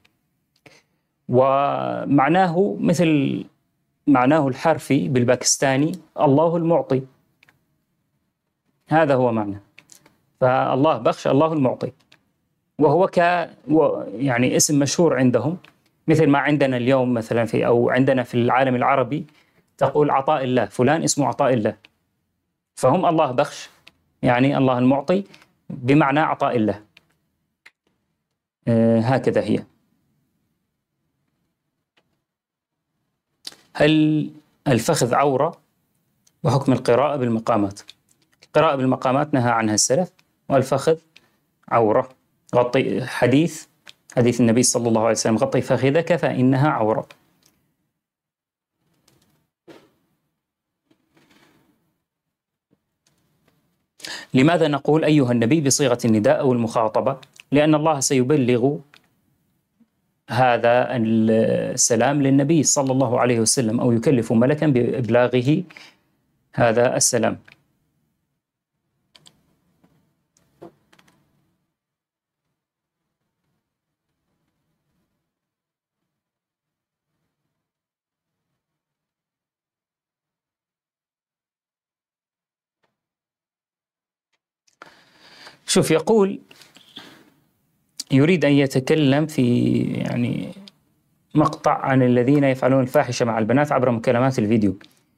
ومعناه مثل معناه الحرفي بالباكستاني الله المعطي، هذا هو معنى. فالله بخش الله المعطي، وهو ك يعني اسم مشهور عندهم، مثل ما عندنا اليوم مثلا في أو عندنا في العالم العربي تقول عطاء الله، فلان اسمه عطاء الله، فهم الله بخش يعني الله المعطي بمعنى عطاء الله. آه هكذا هي. هل الفخذ عورة وحكم القراءة بالمقامات؟ القراءة بالمقامات نهى عنها السلف، والفخذ عورة. غطي حديث حديث النبي صلى الله عليه وسلم غطي فخذك فإنها عورة. لماذا نقول أيها النبي بصيغة النداء أو المخاطبة؟ لأن الله سيبلغ هذا السلام للنبي صلى الله عليه وسلم، أو يكلف ملكا بإبلاغه هذا السلام. شوف، يقول يريد أن يتكلم في يعني مقطع عن الذين يفعلون الفاحشة مع البنات عبر مكالمات الفيديو.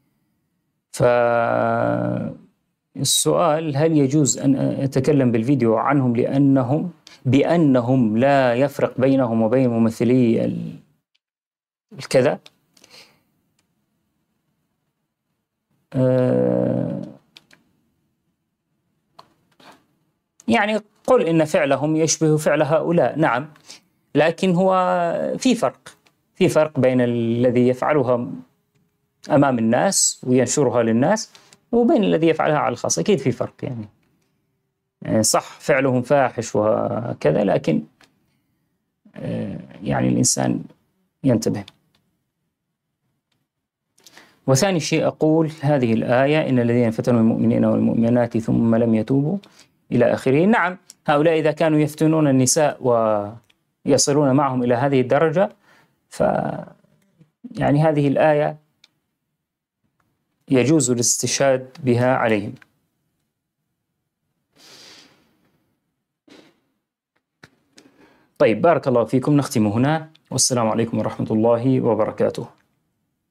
فالسؤال: هل يجوز أن أتكلم بالفيديو عنهم لأنهم بأنهم لا يفرق بينهم وبين ممثلي الكذا؟ أه يعني قل إن فعلهم يشبه فعل هؤلاء، نعم، لكن هو في فرق في فرق بين الذي يفعلها أمام الناس وينشرها للناس وبين الذي يفعلها على الخاص، أكيد في فرق. يعني صح فعلهم فاحش وكذا، لكن يعني الإنسان ينتبه. وثاني شيء أقول هذه الآية: إن الذين فتنوا المؤمنين والمؤمنات ثم لم يتوبوا إلى آخره. نعم، هؤلاء إذا كانوا يفتنون النساء ويصلون معهم إلى هذه الدرجة، ف يعني هذه الآية يجوز الاستشهاد بها عليهم. طيب، بارك الله فيكم، نختم هنا، والسلام عليكم ورحمة الله وبركاته.